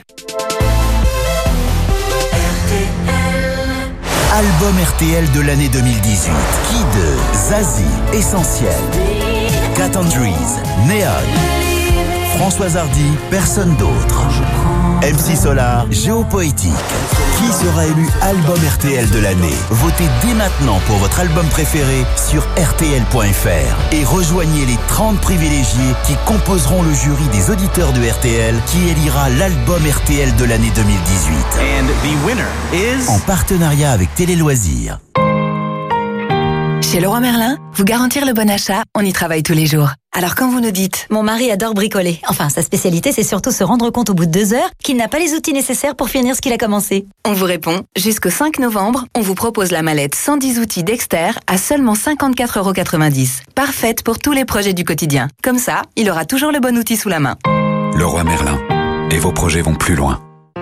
Album RTL de l'année 2018. Qui de Zazie, Essentiel, Cat Andrews, Néon, Françoise Hardy, personne d'autre. MC Solar, Géopoétique. Qui sera élu album RTL de l'année? Votez dès maintenant pour votre album préféré sur RTL.fr et rejoignez les 30 privilégiés qui composeront le jury des auditeurs de RTL qui élira l'album RTL de l'année 2018. And the winner is... En partenariat avec Télé Loisirs. Chez Leroy Merlin, vous garantir le bon achat, on y travaille tous les jours. Alors quand vous nous dites « Mon mari adore bricoler », enfin sa spécialité c'est surtout se rendre compte au bout de 2 heures qu'il n'a pas les outils nécessaires pour finir ce qu'il a commencé. On vous répond « Jusqu'au 5 novembre, on vous propose la mallette 110 outils Dexter à seulement 54,90 €. Parfaite pour tous les projets du quotidien. Comme ça, il aura toujours le bon outil sous la main. Leroy Merlin. Et vos projets vont plus loin.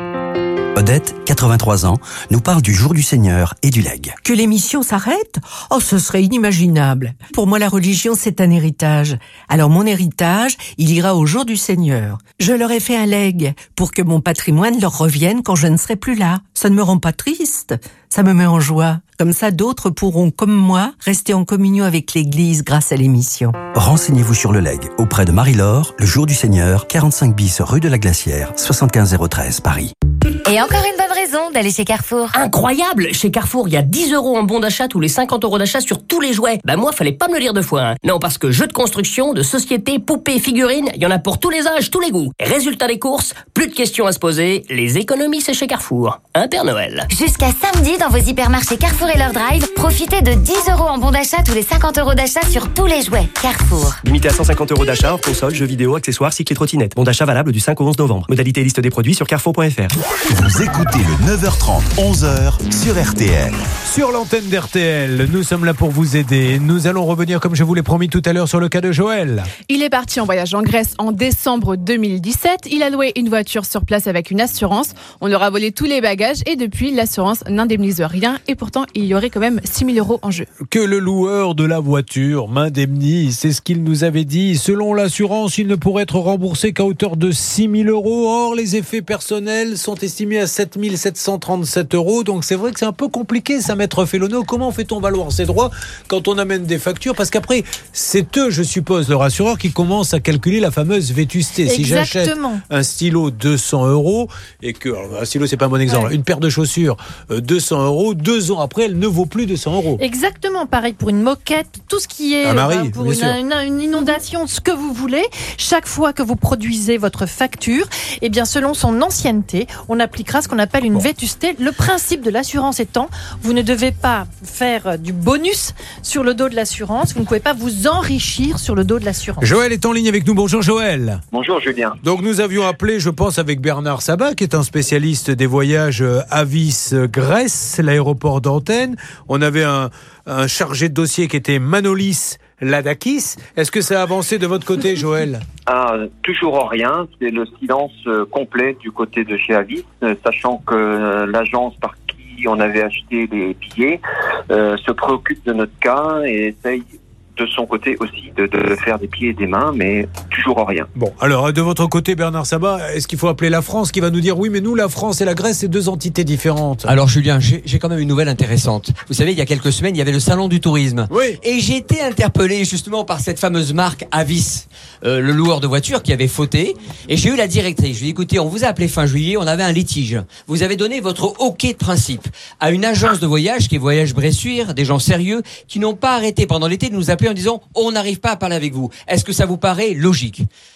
Odette, 83 ans, nous parle du Jour du Seigneur et du legs. Que l'émission s'arrête? Oh, ce serait inimaginable. Pour moi, la religion, c'est un héritage. Alors, mon héritage, il ira au Jour du Seigneur. Je leur ai fait un legs pour que mon patrimoine leur revienne quand je ne serai plus là. Ça ne me rend pas triste, ça me met en joie. Comme ça, d'autres pourront, comme moi, rester en communion avec l'Église grâce à l'émission. Renseignez-vous sur le legs auprès de Marie-Laure, le Jour du Seigneur, 45 bis rue de la Glacière, 75 013 Paris. Et encore une bonne raison d'aller chez Carrefour. Incroyable! Chez Carrefour, il y a 10 € en bon d'achat tous les 50 € d'achat sur tous les jouets. Bah moi, fallait pas me le dire 2 fois. Hein. Non, parce que jeux de construction, de société, poupées, figurines, il y en a pour tous les âges, tous les goûts. Résultat des courses, plus de questions à se poser, les économies c'est chez Carrefour. Un Père Noël. Jusqu'à samedi, dans vos hypermarchés Carrefour et leur drive, profitez de 10 € en bon d'achat tous les 50 € d'achat sur tous les jouets. Carrefour. Limité à 150 € d'achat, hors console, jeux vidéo, accessoires, cycle et trottinette. Bon d'achat valable du 5 au 11 novembre. Modalité et liste des produits sur carrefour.fr. Vous écoutez le 9h30, 11h sur RTL. Sur l'antenne d'RTL, nous sommes là pour vous aider. Nous allons revenir, comme je vous l'ai promis tout à l'heure, sur le cas de Joël. Il est parti en voyage en Grèce en décembre 2017. Il a loué une voiture sur place avec une assurance. On leur a volé tous les bagages et depuis, l'assurance n'indemnise rien. Et pourtant, il y aurait quand même 6 000 € en jeu. Que le loueur de la voiture m'indemnise, c'est ce qu'il nous avait dit. Selon l'assurance, il ne pourrait être remboursé qu'à hauteur de 6 000 €. Or, les effets personnels sont estimés à 7 737 €. Donc c'est vrai que c'est un peu compliqué ça, maître Félono. Comment fait-on valoir ses droits quand on amène des factures? Parce qu'après, c'est eux, je suppose, le rassureur, qui commence à calculer la fameuse vétusté. Si j'achète un stylo 200 € et que, alors, un stylo c'est pas un bon exemple, une paire de chaussures 200 €, 2 ans après elle ne vaut plus 200 €. Exactement, pareil pour une moquette, tout ce qui est pour une inondation, ce que vous voulez. Chaque fois que vous produisez votre facture, eh bien selon son ancienneté, on appliquera ce qu'on appelle une vétusté. Le principe de l'assurance étant, vous ne devez pas faire du bonus sur le dos de l'assurance, vous ne pouvez pas vous enrichir sur le dos de l'assurance. Joël est en ligne avec nous. Bonjour Joël. Bonjour Julien. Donc nous avions appelé, je pense, avec Bernard Sabat, qui est un spécialiste des voyages Avis Grèce, l'aéroport d'Antenne. On avait un chargé de dossier qui était Manolis Ladakis. Est-ce que ça a avancé de votre côté, Joël? Toujours rien. C'est le silence complet du côté de chez Avis, sachant que l'agence par qui on avait acheté les billets se préoccupe de notre cas et essaye de son côté aussi de faire des pieds et des mains, mais toujours rien. Bon, alors de votre côté, Bernard Sabat, est-ce qu'il faut appeler la France qui va nous dire oui, mais nous, la France et la Grèce, c'est 2 entités différentes? Alors Julien, j'ai quand même une nouvelle intéressante. Vous savez, il y a quelques semaines, il y avait le salon du tourisme. Oui. Et j'ai été interpellé justement par cette fameuse marque Avis, le loueur de voitures qui avait fauté. Et j'ai eu la directrice. Je lui ai dit, écoutez, on vous a appelé fin juillet, on avait un litige. Vous avez donné votre OK de principe à une agence de voyage qui est Voyage Bressuire, des gens sérieux qui n'ont pas arrêté pendant l'été de nous appeler en disant on n'arrive pas à parler avec vous. Est-ce que ça vous paraît logique?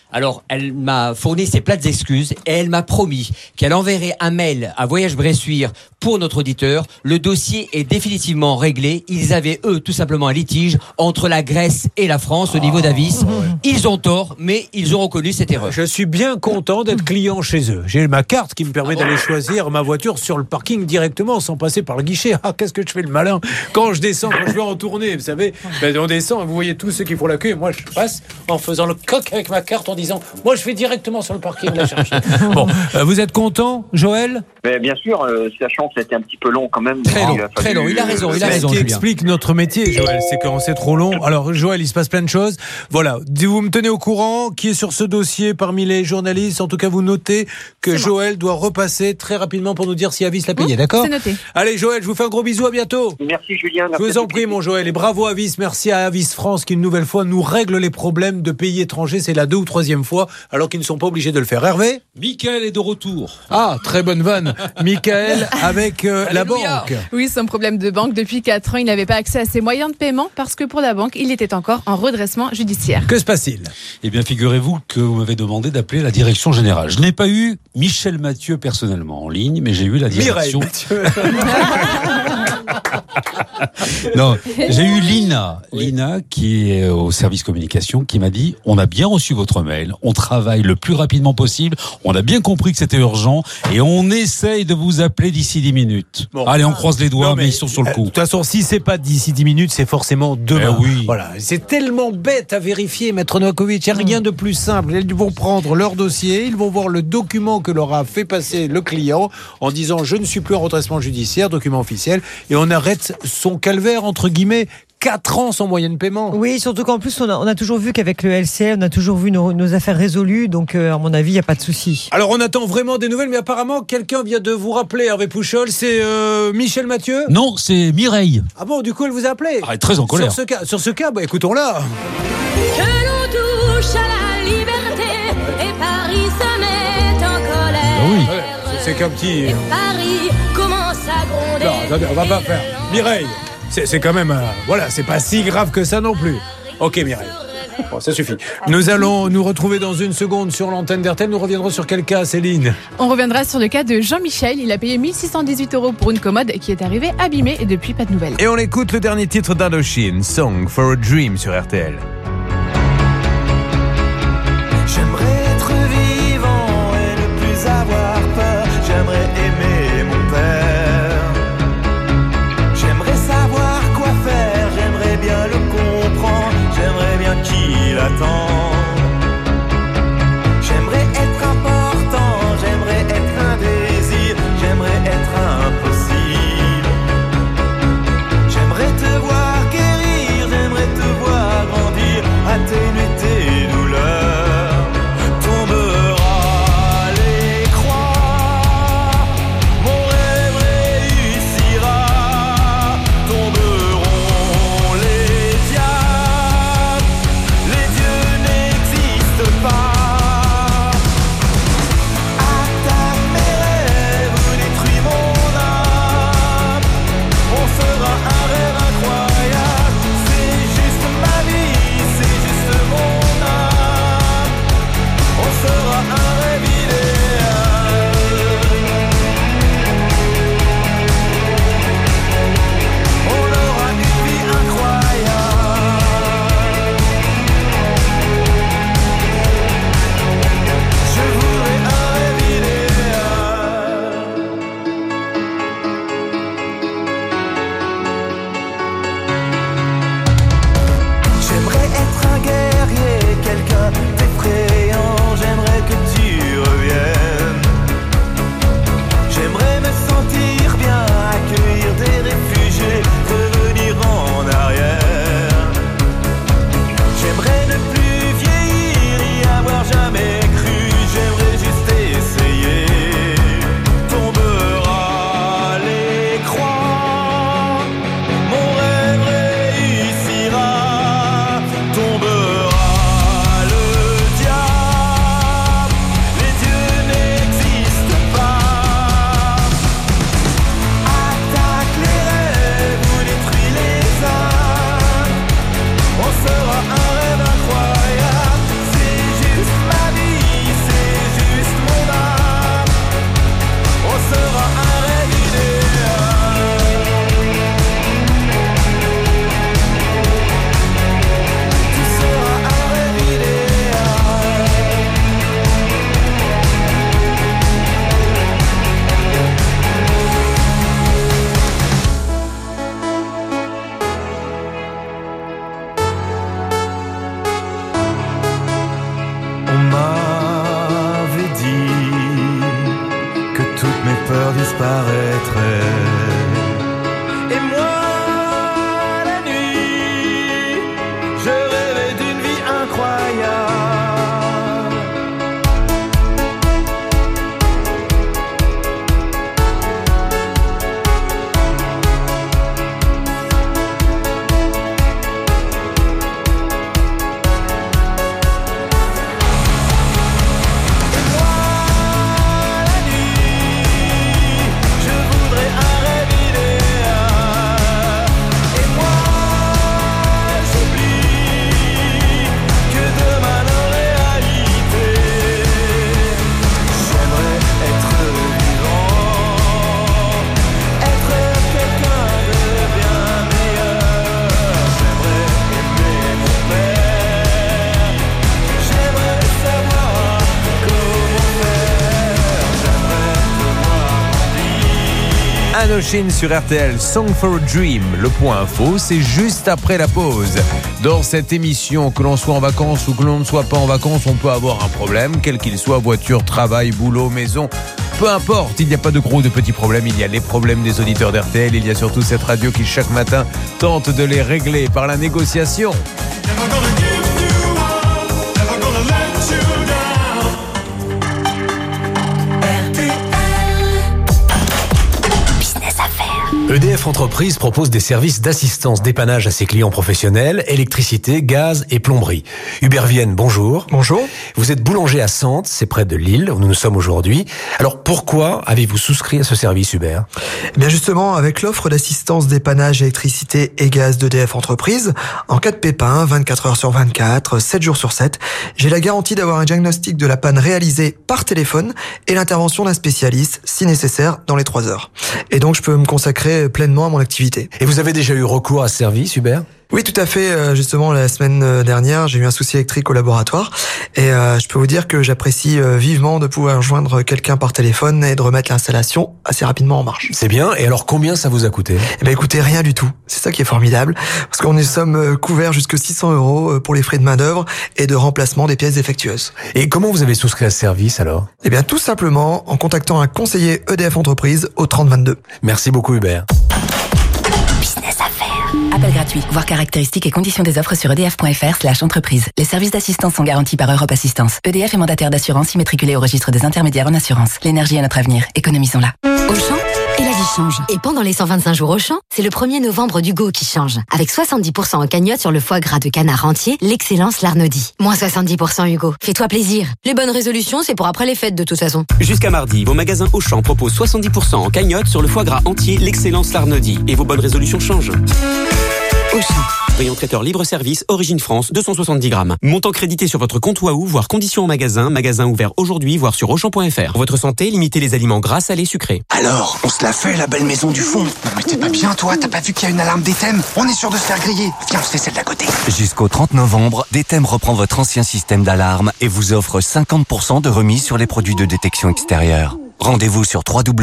Alors, elle m'a fourni ses plates excuses et elle m'a promis qu'elle enverrait un mail à Voyage Bressuire pour notre auditeur. Le dossier est définitivement réglé. Ils avaient, eux, tout simplement un litige entre la Grèce et la France au niveau d'Avis. Ils ont tort, mais ils ont reconnu cette erreur. Je suis bien content d'être client chez eux. J'ai ma carte qui me permet d'aller choisir ma voiture sur le parking directement sans passer par le guichet. Ah, qu'est-ce que je fais le malin quand je descends, quand je vais en tournée, vous savez, on descend, vous voyez tous ceux qui font la queue et moi je passe en faisant le coq avec ma carte en disant moi je vais directement sur le parking la chercher. Bon, vous êtes content, Joël ? Mais bien sûr, sachant que ça a été un petit peu long quand même. Très long, il a raison. Ce qui explique notre métier, Joël, c'est quand c'est trop long. Alors Joël, il se passe plein de choses. Voilà, vous me tenez au courant qui est sur ce dossier parmi les journalistes. En tout cas, vous notez que Joël doit repasser très rapidement pour nous dire si Avis l'a payé, d'accord ? C'est noté. Allez Joël, je vous fais un gros bisou, à bientôt. Merci Julien. Je vous en prie mon Joël et bravo Avis, merci à Avis France qui une nouvelle fois nous règle les problèmes de pays étrangers, c'est la 2e ou 3e fois alors qu'ils ne sont pas obligés de le faire. Hervé ? Michael est de retour. Ah, très bonne vanne. Michael avec la banque. Oui, son problème de banque depuis 4 ans, il n'avait pas accès à ses moyens de paiement parce que pour la banque, il était encore en redressement judiciaire. Que se passe-t-il ? Eh bien, figurez-vous que vous m'avez demandé d'appeler la direction générale. Je n'ai pas eu Michel Mathieu personnellement en ligne, mais j'ai eu la direction. Non, j'ai eu Lina qui est au service communication, qui m'a dit on a bien reçu votre mail, on travaille le plus rapidement possible, on a bien compris que c'était urgent et on essaye de vous appeler d'ici 10 minutes. Bon. Allez, on croise les doigts, mais ils sont sur le coup. De toute façon, si c'est pas d'ici 10 minutes, c'est forcément demain. Oui. Voilà, c'est tellement bête à vérifier, Maître Novakovic, il n'y a rien de plus simple. Ils vont prendre leur dossier, ils vont voir le document que leur a fait passer le client en disant je ne suis plus en redressement judiciaire, document officiel, et on arrête son calvaire entre guillemets. 4 ans sans moyen de paiement. Oui, surtout qu'en plus, on a toujours vu qu'avec le LCR, on a toujours vu nos affaires résolues, donc à mon avis, il n'y a pas de souci. Alors, on attend vraiment des nouvelles, mais apparemment, quelqu'un vient de vous rappeler, Hervé Pouchol, c'est Michel Mathieu ? Non, c'est Mireille. Ah bon, du coup, elle vous a appelé ? Elle est très en colère. Sur ce cas, écoutons-la. Que l'on touche à la liberté, et Paris se met en colère. Ah oui, c'est qu'un petit... Et Paris commence à gronder. Non, attendez, on va pas faire. Mireille, c'est quand même... voilà, c'est pas si grave que ça non plus. Ok, Mireille. Bon, ça suffit. Nous allons nous retrouver dans une seconde sur l'antenne d'RTL. Nous reviendrons sur quel cas, Céline ? On reviendra sur le cas de Jean-Michel. Il a payé 1 618 € pour une commode qui est arrivée abîmée et depuis pas de nouvelles. Et on écoute le dernier titre d'Indochine, Song for a Dream sur RTL. J'aimerais être vivant et ne plus avoir peur. J'aimerais aimer mon père. J'aimerais savoir quoi faire. J'aimerais bien le comprendre. J'aimerais bien qu'il attend. J'aimerais être important. J'aimerais être un désir. J'aimerais être impossible. J'aimerais te voir guérir. J'aimerais te voir grandir. toutes mes peurs disparaîtraient. Et moi, la nuit, je rêvais d'une vie incroyable. Indochine sur RTL, Song for a Dream. Le point info, c'est juste après la pause. Dans cette émission, que l'on soit en vacances ou que l'on ne soit pas en vacances, on peut avoir un problème, quel qu'il soit, voiture, travail, boulot, maison, peu importe. Il n'y a pas de gros, de petits problèmes. Il y a les problèmes des auditeurs d'RTL. Il y a surtout cette radio qui, chaque matin, tente de les régler par la négociation. EDF Entreprise propose des services d'assistance dépannage à ses clients professionnels, électricité, gaz et plomberie. Hubert Vienne, bonjour. Bonjour. Vous êtes boulanger à Sentes, c'est près de Lille, où nous sommes aujourd'hui. Alors pourquoi avez-vous souscrit à ce service, Hubert ? Eh bien justement, avec l'offre d'assistance dépannage électricité et gaz d'EDF Entreprise, en cas de pépin, 24 heures sur 24, 7 jours sur 7, j'ai la garantie d'avoir un diagnostic de la panne réalisé par téléphone et l'intervention d'un spécialiste, si nécessaire, dans les 3 heures. Et donc je peux me consacrer pleinement à mon activité. Et vous avez déjà eu recours à ce service, Hubert ? Oui, tout à fait. Justement, la semaine dernière, j'ai eu un souci électrique au laboratoire et je peux vous dire que j'apprécie vivement de pouvoir joindre quelqu'un par téléphone et de remettre l'installation assez rapidement en marche. C'est bien. Et alors, combien ça vous a coûté ? Eh ben, écoutez, rien du tout. C'est ça qui est formidable parce qu'on est sommes couverts jusqu'à 600 € pour les frais de main-d'œuvre et de remplacement des pièces défectueuses. Et comment vous avez souscrit à ce service alors ? Eh bien, tout simplement en contactant un conseiller EDF Entreprise au 3022. Merci beaucoup, Hubert. Appel gratuit. Voir caractéristiques et conditions des offres sur edf.fr/entreprise. Les services d'assistance sont garantis par Europe Assistance. EDF est mandataire d'assurance immatriculé au registre des intermédiaires en assurance. L'énergie est notre avenir. Économisons-la. Auchan, et la vie change. Et pendant les 125 jours Auchan, c'est le 1er novembre d'Hugo qui change. Avec 70% en cagnotte sur le foie gras de canard entier, l'excellence Larnaudy. Moins 70% Hugo. Fais-toi plaisir. Les bonnes résolutions, c'est pour après les fêtes de toute façon. Jusqu'à mardi, vos magasins Auchan proposent 70% en cagnotte sur le foie gras entier, l'excellence Larnaudy. Et vos bonnes résolutions changent. Auchan. Rayon traiteur libre-service, origine France, 270 grammes. Montant crédité sur votre compte Wahoo, voire conditions en magasin. Magasin ouvert aujourd'hui, voire sur Auchan.fr. Pour votre santé, limitez les aliments gras, salés, sucrés. Alors, on se la fait, la belle maison du fond. Non mais t'es pas bien, toi? T'as pas vu qu'il y a une alarme d'Etem? On est sûr de se faire griller. Viens, on se fait celle d'à côté. Jusqu'au 30 novembre, Detem reprend votre ancien système d'alarme et vous offre 50% de remise sur les produits de détection extérieure. Rendez-vous sur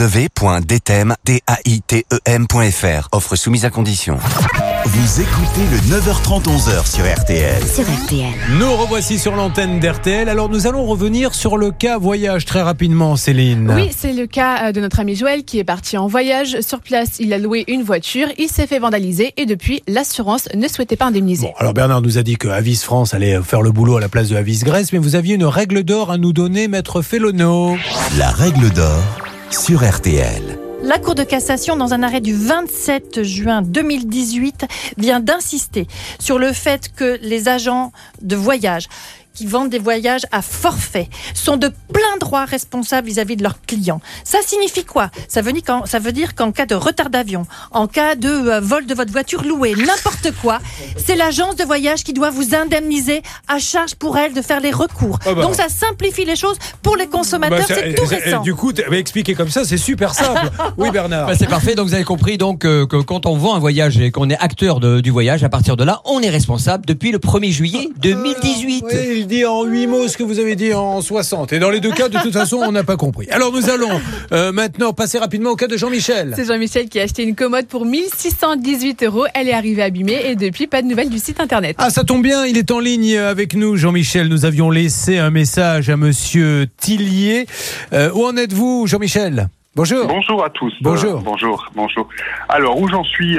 www.detem.fr. Offre soumise à condition. Vous écoutez le 9h30 11h sur RTL. Sur RTL. Nous revoici sur l'antenne d'RTL. Alors nous allons revenir sur le cas voyage très rapidement, Céline. Oui, c'est le cas de notre ami Joël qui est parti en voyage. Sur place, il a loué une voiture, il s'est fait vandaliser et depuis, l'assurance ne souhaitait pas indemniser. Bon, alors Bernard nous a dit que Avis France allait faire le boulot à la place de Avis Grèce, mais vous aviez une règle d'or à nous donner, maître Félono. La règle d'or sur RTL. La Cour de cassation, dans un arrêt du 27 juin 2018, vient d'insister sur le fait que les agents de voyage qui vendent des voyages à forfait sont de plein droit responsables vis-à-vis de leurs clients. Ça signifie quoi ? Ça veut dire qu'en cas de retard d'avion, en cas de vol de votre voiture louée, n'importe quoi, c'est l'agence de voyage qui doit vous indemniser, à charge pour elle de faire les recours. Oh bah. Donc ça simplifie les choses pour les consommateurs, c'est tout récent. Du coup, expliquer comme ça, c'est super simple. Oui Bernard. C'est parfait, donc vous avez compris donc, que quand on vend un voyage et qu'on est acteur du voyage, à partir de là, on est responsable depuis le 1er juillet 2018. Oui, il dit en 8 mots ce que vous avez dit en 60. Et dans les deux cas, de toute façon, on n'a pas compris. Alors nous allons maintenant passer rapidement au cas de Jean-Michel. C'est Jean-Michel qui a acheté une commode pour 1618 €. Elle est arrivée abîmée et depuis, pas de nouvelles du site internet. Ah, ça tombe bien, il est en ligne avec nous, Jean-Michel. Nous avions laissé un message à monsieur Tillier. Où en êtes-vous, Jean-Michel ? Bonjour. Bonjour à tous. Bonjour. Bonjour. Alors, où j'en suis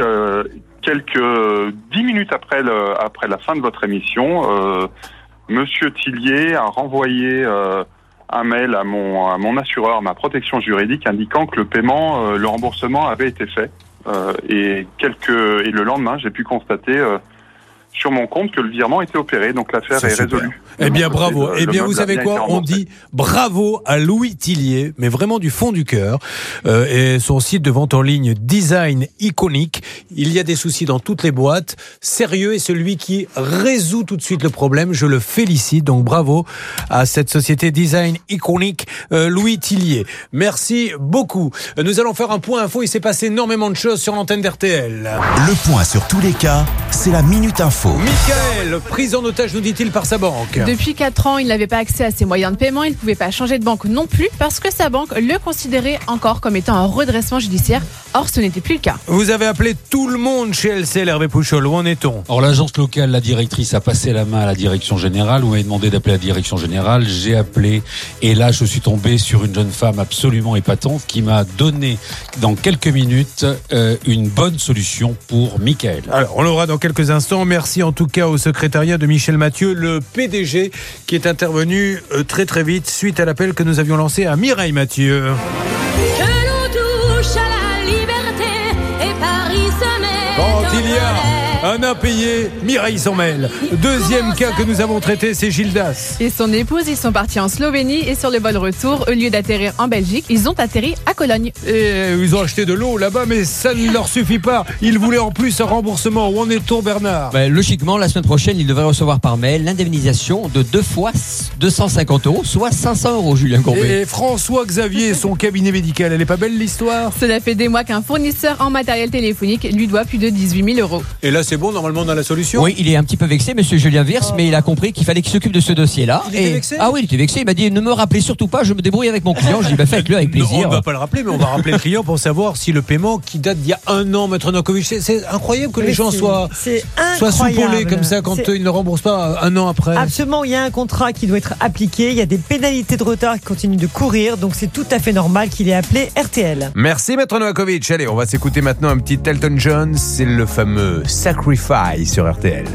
quelques 10 minutes après la fin de votre émission, Monsieur Tillier a renvoyé un mail à mon assureur, ma protection juridique, indiquant que le remboursement avait été fait. Et le lendemain, j'ai pu constater sur mon compte que le virement était opéré, donc l'affaire est résolue. Eh bien, bravo. Eh bien, vous savez quoi? On dit bravo à Louis Tillier, mais vraiment du fond du cœur. Et son site de vente en ligne Design Iconique. Il y a des soucis dans toutes les boîtes. Sérieux est celui qui résout tout de suite le problème. Je le félicite. Donc, bravo à cette société Design Iconique, Louis Tillier. Merci beaucoup. Nous allons faire un point info. Il s'est passé énormément de choses sur l'antenne d'RTL. Le point sur tous les cas, c'est la Minute Info. Michael, pris en otage, nous dit-il, par sa banque. Depuis 4 ans, il n'avait pas accès à ses moyens de paiement. Il ne pouvait pas changer de banque non plus parce que sa banque le considérait encore comme étant un redressement judiciaire. Or, ce n'était plus le cas. Vous avez appelé tout le monde chez LCL, Hervé Pouchol. Où en est-on? Or, l'agence locale, la directrice a passé la main à la direction générale. Vous m'avez demandé d'appeler la direction générale. J'ai appelé. Et là, je suis tombé sur une jeune femme absolument épatante qui m'a donné, dans quelques minutes, une bonne solution pour Michael. Alors, on l'aura dans quelques instants. Merci en tout cas au secrétariat de Michel Mathieu, le PDG, qui est intervenu très très vite suite à l'appel que nous avions lancé à Mireille Mathieu. Que l'on touche à la liberté et Paris se met Quand en il y a un impayé, Mireille s'en mêle. Deuxième cas que nous avons traité, c'est Gildas. Et son épouse, ils sont partis en Slovénie et sur le vol retour, au lieu d'atterrir en Belgique, ils ont atterri à Cologne. Et ils ont acheté de l'eau là-bas, mais ça ne leur suffit pas. Ils voulaient en plus un remboursement. Où en est-on, Bernard? Logiquement, la semaine prochaine, ils devraient recevoir par mail l'indemnisation de 2 fois 250 €, soit 500 €, Julien Courbet. Et François Xavier, son cabinet médical, elle est pas belle l'histoire? Cela fait des mois qu'un fournisseur en matériel téléphonique lui doit plus de 18 000 €. Et là, c'est bon, normalement, on a la solution? Oui, il est un petit peu vexé, monsieur Julien Wirth, mais il a compris qu'il fallait qu'il s'occupe de ce dossier-là. Il était vexé? Ah oui, il était vexé. Il m'a dit, ne me rappelez surtout pas, je me débrouille avec mon client. Je dis, faites-le avec plaisir. Non, on ne va pas le rappeler, mais on va rappeler le client pour savoir si le paiement qui date d'il y a 1 an, Maître Novakovic, c'est incroyable que les gens soient soupolés comme ça quand ils ne remboursent pas 1 an après. Absolument, il y a un contrat qui doit être appliqué, il y a des pénalités de retard qui continuent de courir, donc c'est tout à fait normal qu'il ait appelé RTL. Merci Maître Novakovic. Allez, on va s'écouter maintenant un petit Elton John, c'est le fameux Sacrifice sur RTL.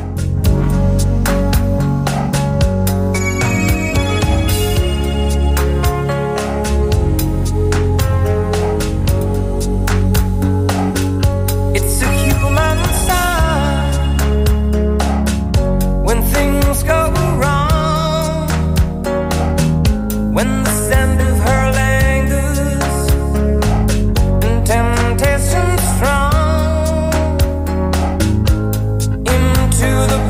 To the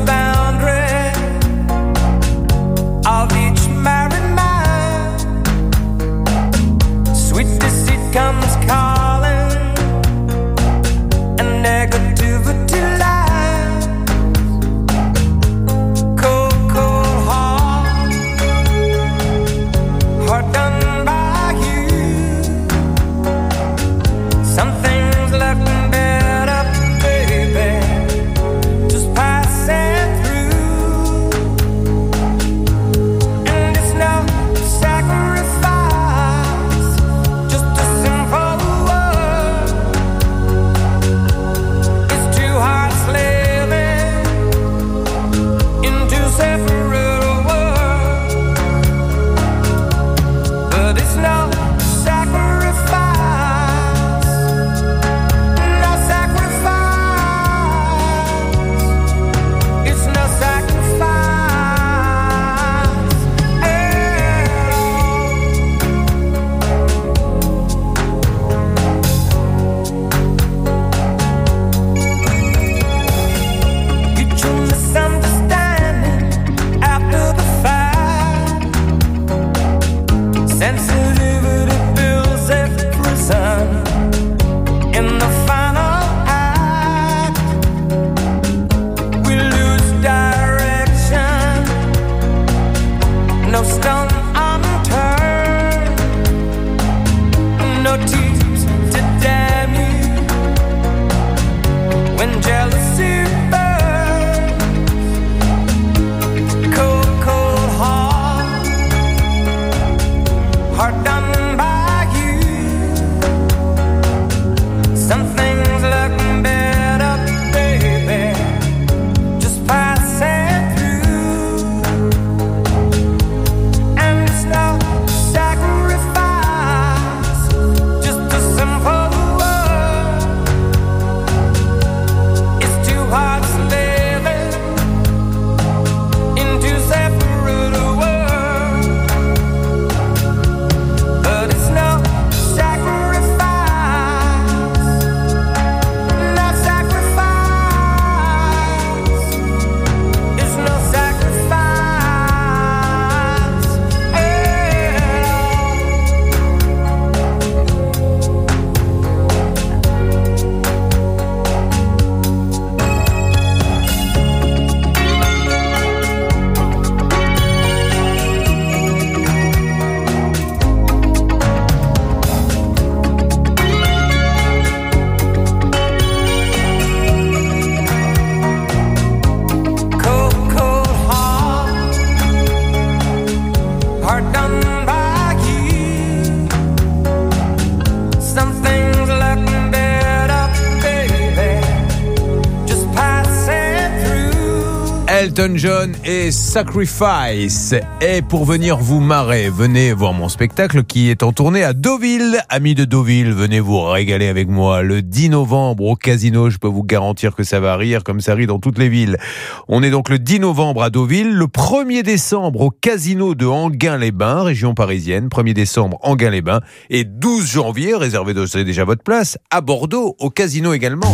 Elton John et Sacrifice. Et pour venir vous marrer, venez voir mon spectacle qui est en tournée à Deauville. Amis de Deauville, venez vous régaler avec moi le 10 novembre au Casino. Je peux vous garantir que ça va rire comme ça rit dans toutes les villes. On est donc le 10 novembre à Deauville, le 1er décembre au Casino de Enghien-les-Bains, région parisienne. 1er décembre, Enghien-les-Bains. Et 12 janvier, réservez déjà votre place, à Bordeaux, au Casino également.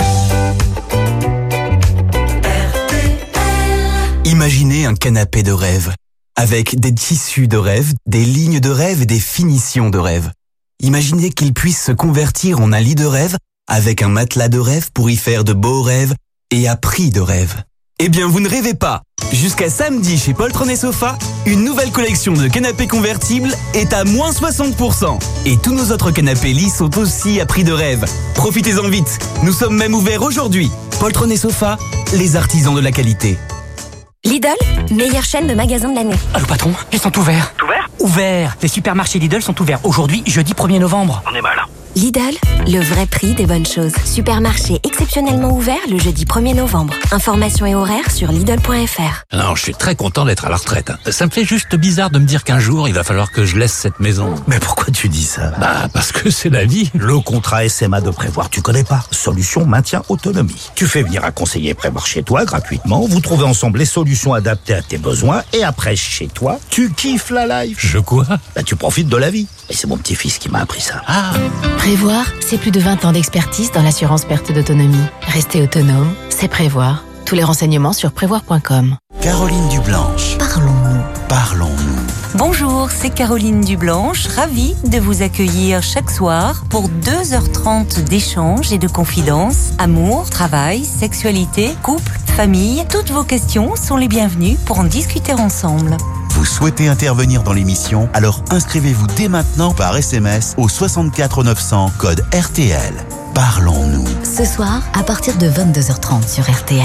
Imaginez un canapé de rêve, avec des tissus de rêve, des lignes de rêve et des finitions de rêve. Imaginez qu'il puisse se convertir en un lit de rêve, avec un matelas de rêve pour y faire de beaux rêves et à prix de rêve. Eh bien, vous ne rêvez pas. Jusqu'à samedi chez Poltron et Sofa, une nouvelle collection de canapés convertibles est à moins 60%. Et tous nos autres canapés lits sont aussi à prix de rêve. Profitez-en vite. Nous sommes même ouverts aujourd'hui. Poltron et Sofa, les artisans de la qualité. Lidl, meilleure chaîne de magasins de l'année. Allô patron, ils sont ouverts. Ouverts. Les supermarchés Lidl sont ouverts aujourd'hui, jeudi 1er novembre. On est mal. Lidl, le vrai prix des bonnes choses. Supermarché exceptionnellement ouvert le jeudi 1er novembre. Informations et horaires sur Lidl.fr. Alors, je suis très content d'être à la retraite. Ça me fait juste bizarre de me dire qu'un jour, il va falloir que je laisse cette maison. Mais pourquoi tu dis ça? Bah, parce que c'est la vie. Le contrat SMA de prévoir, tu connais pas? Solution maintien autonomie. Tu fais venir un conseiller prévoir chez toi gratuitement, vous trouvez ensemble les solutions adaptées à tes besoins et après, chez toi, tu kiffes la life. Je quoi? Bah, tu profites de la vie. Et c'est mon petit-fils qui m'a appris ça. Ah. Prévoir, c'est plus de 20 ans d'expertise dans l'assurance perte d'autonomie. Rester autonome, c'est prévoir. Tous les renseignements sur prévoir.com. Caroline Dublanche. Parlons-nous. Bonjour, c'est Caroline Dublanche, ravie de vous accueillir chaque soir pour 2h30 d'échanges et de confidences. Amour, travail, sexualité, couple, famille, toutes vos questions sont les bienvenues pour en discuter ensemble. Vous souhaitez intervenir dans l'émission? Alors inscrivez-vous dès maintenant par SMS au 64 900 code RTL. Parlons-nous. Ce soir, à partir de 22h30 sur RTL.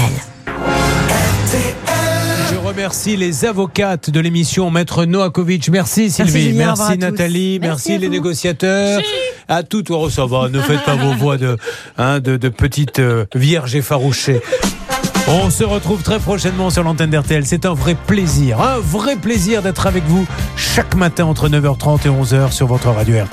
Je remercie les avocates de l'émission, Maître Noakovic. Merci Sylvie, Julien, merci Nathalie, merci les négociateurs. À tout, ça va, ne faites pas vos voix de petites vierges effarouchées. On se retrouve très prochainement sur l'antenne d'RTL. C'est un vrai plaisir d'être avec vous chaque matin entre 9h30 et 11h sur votre radio RTL.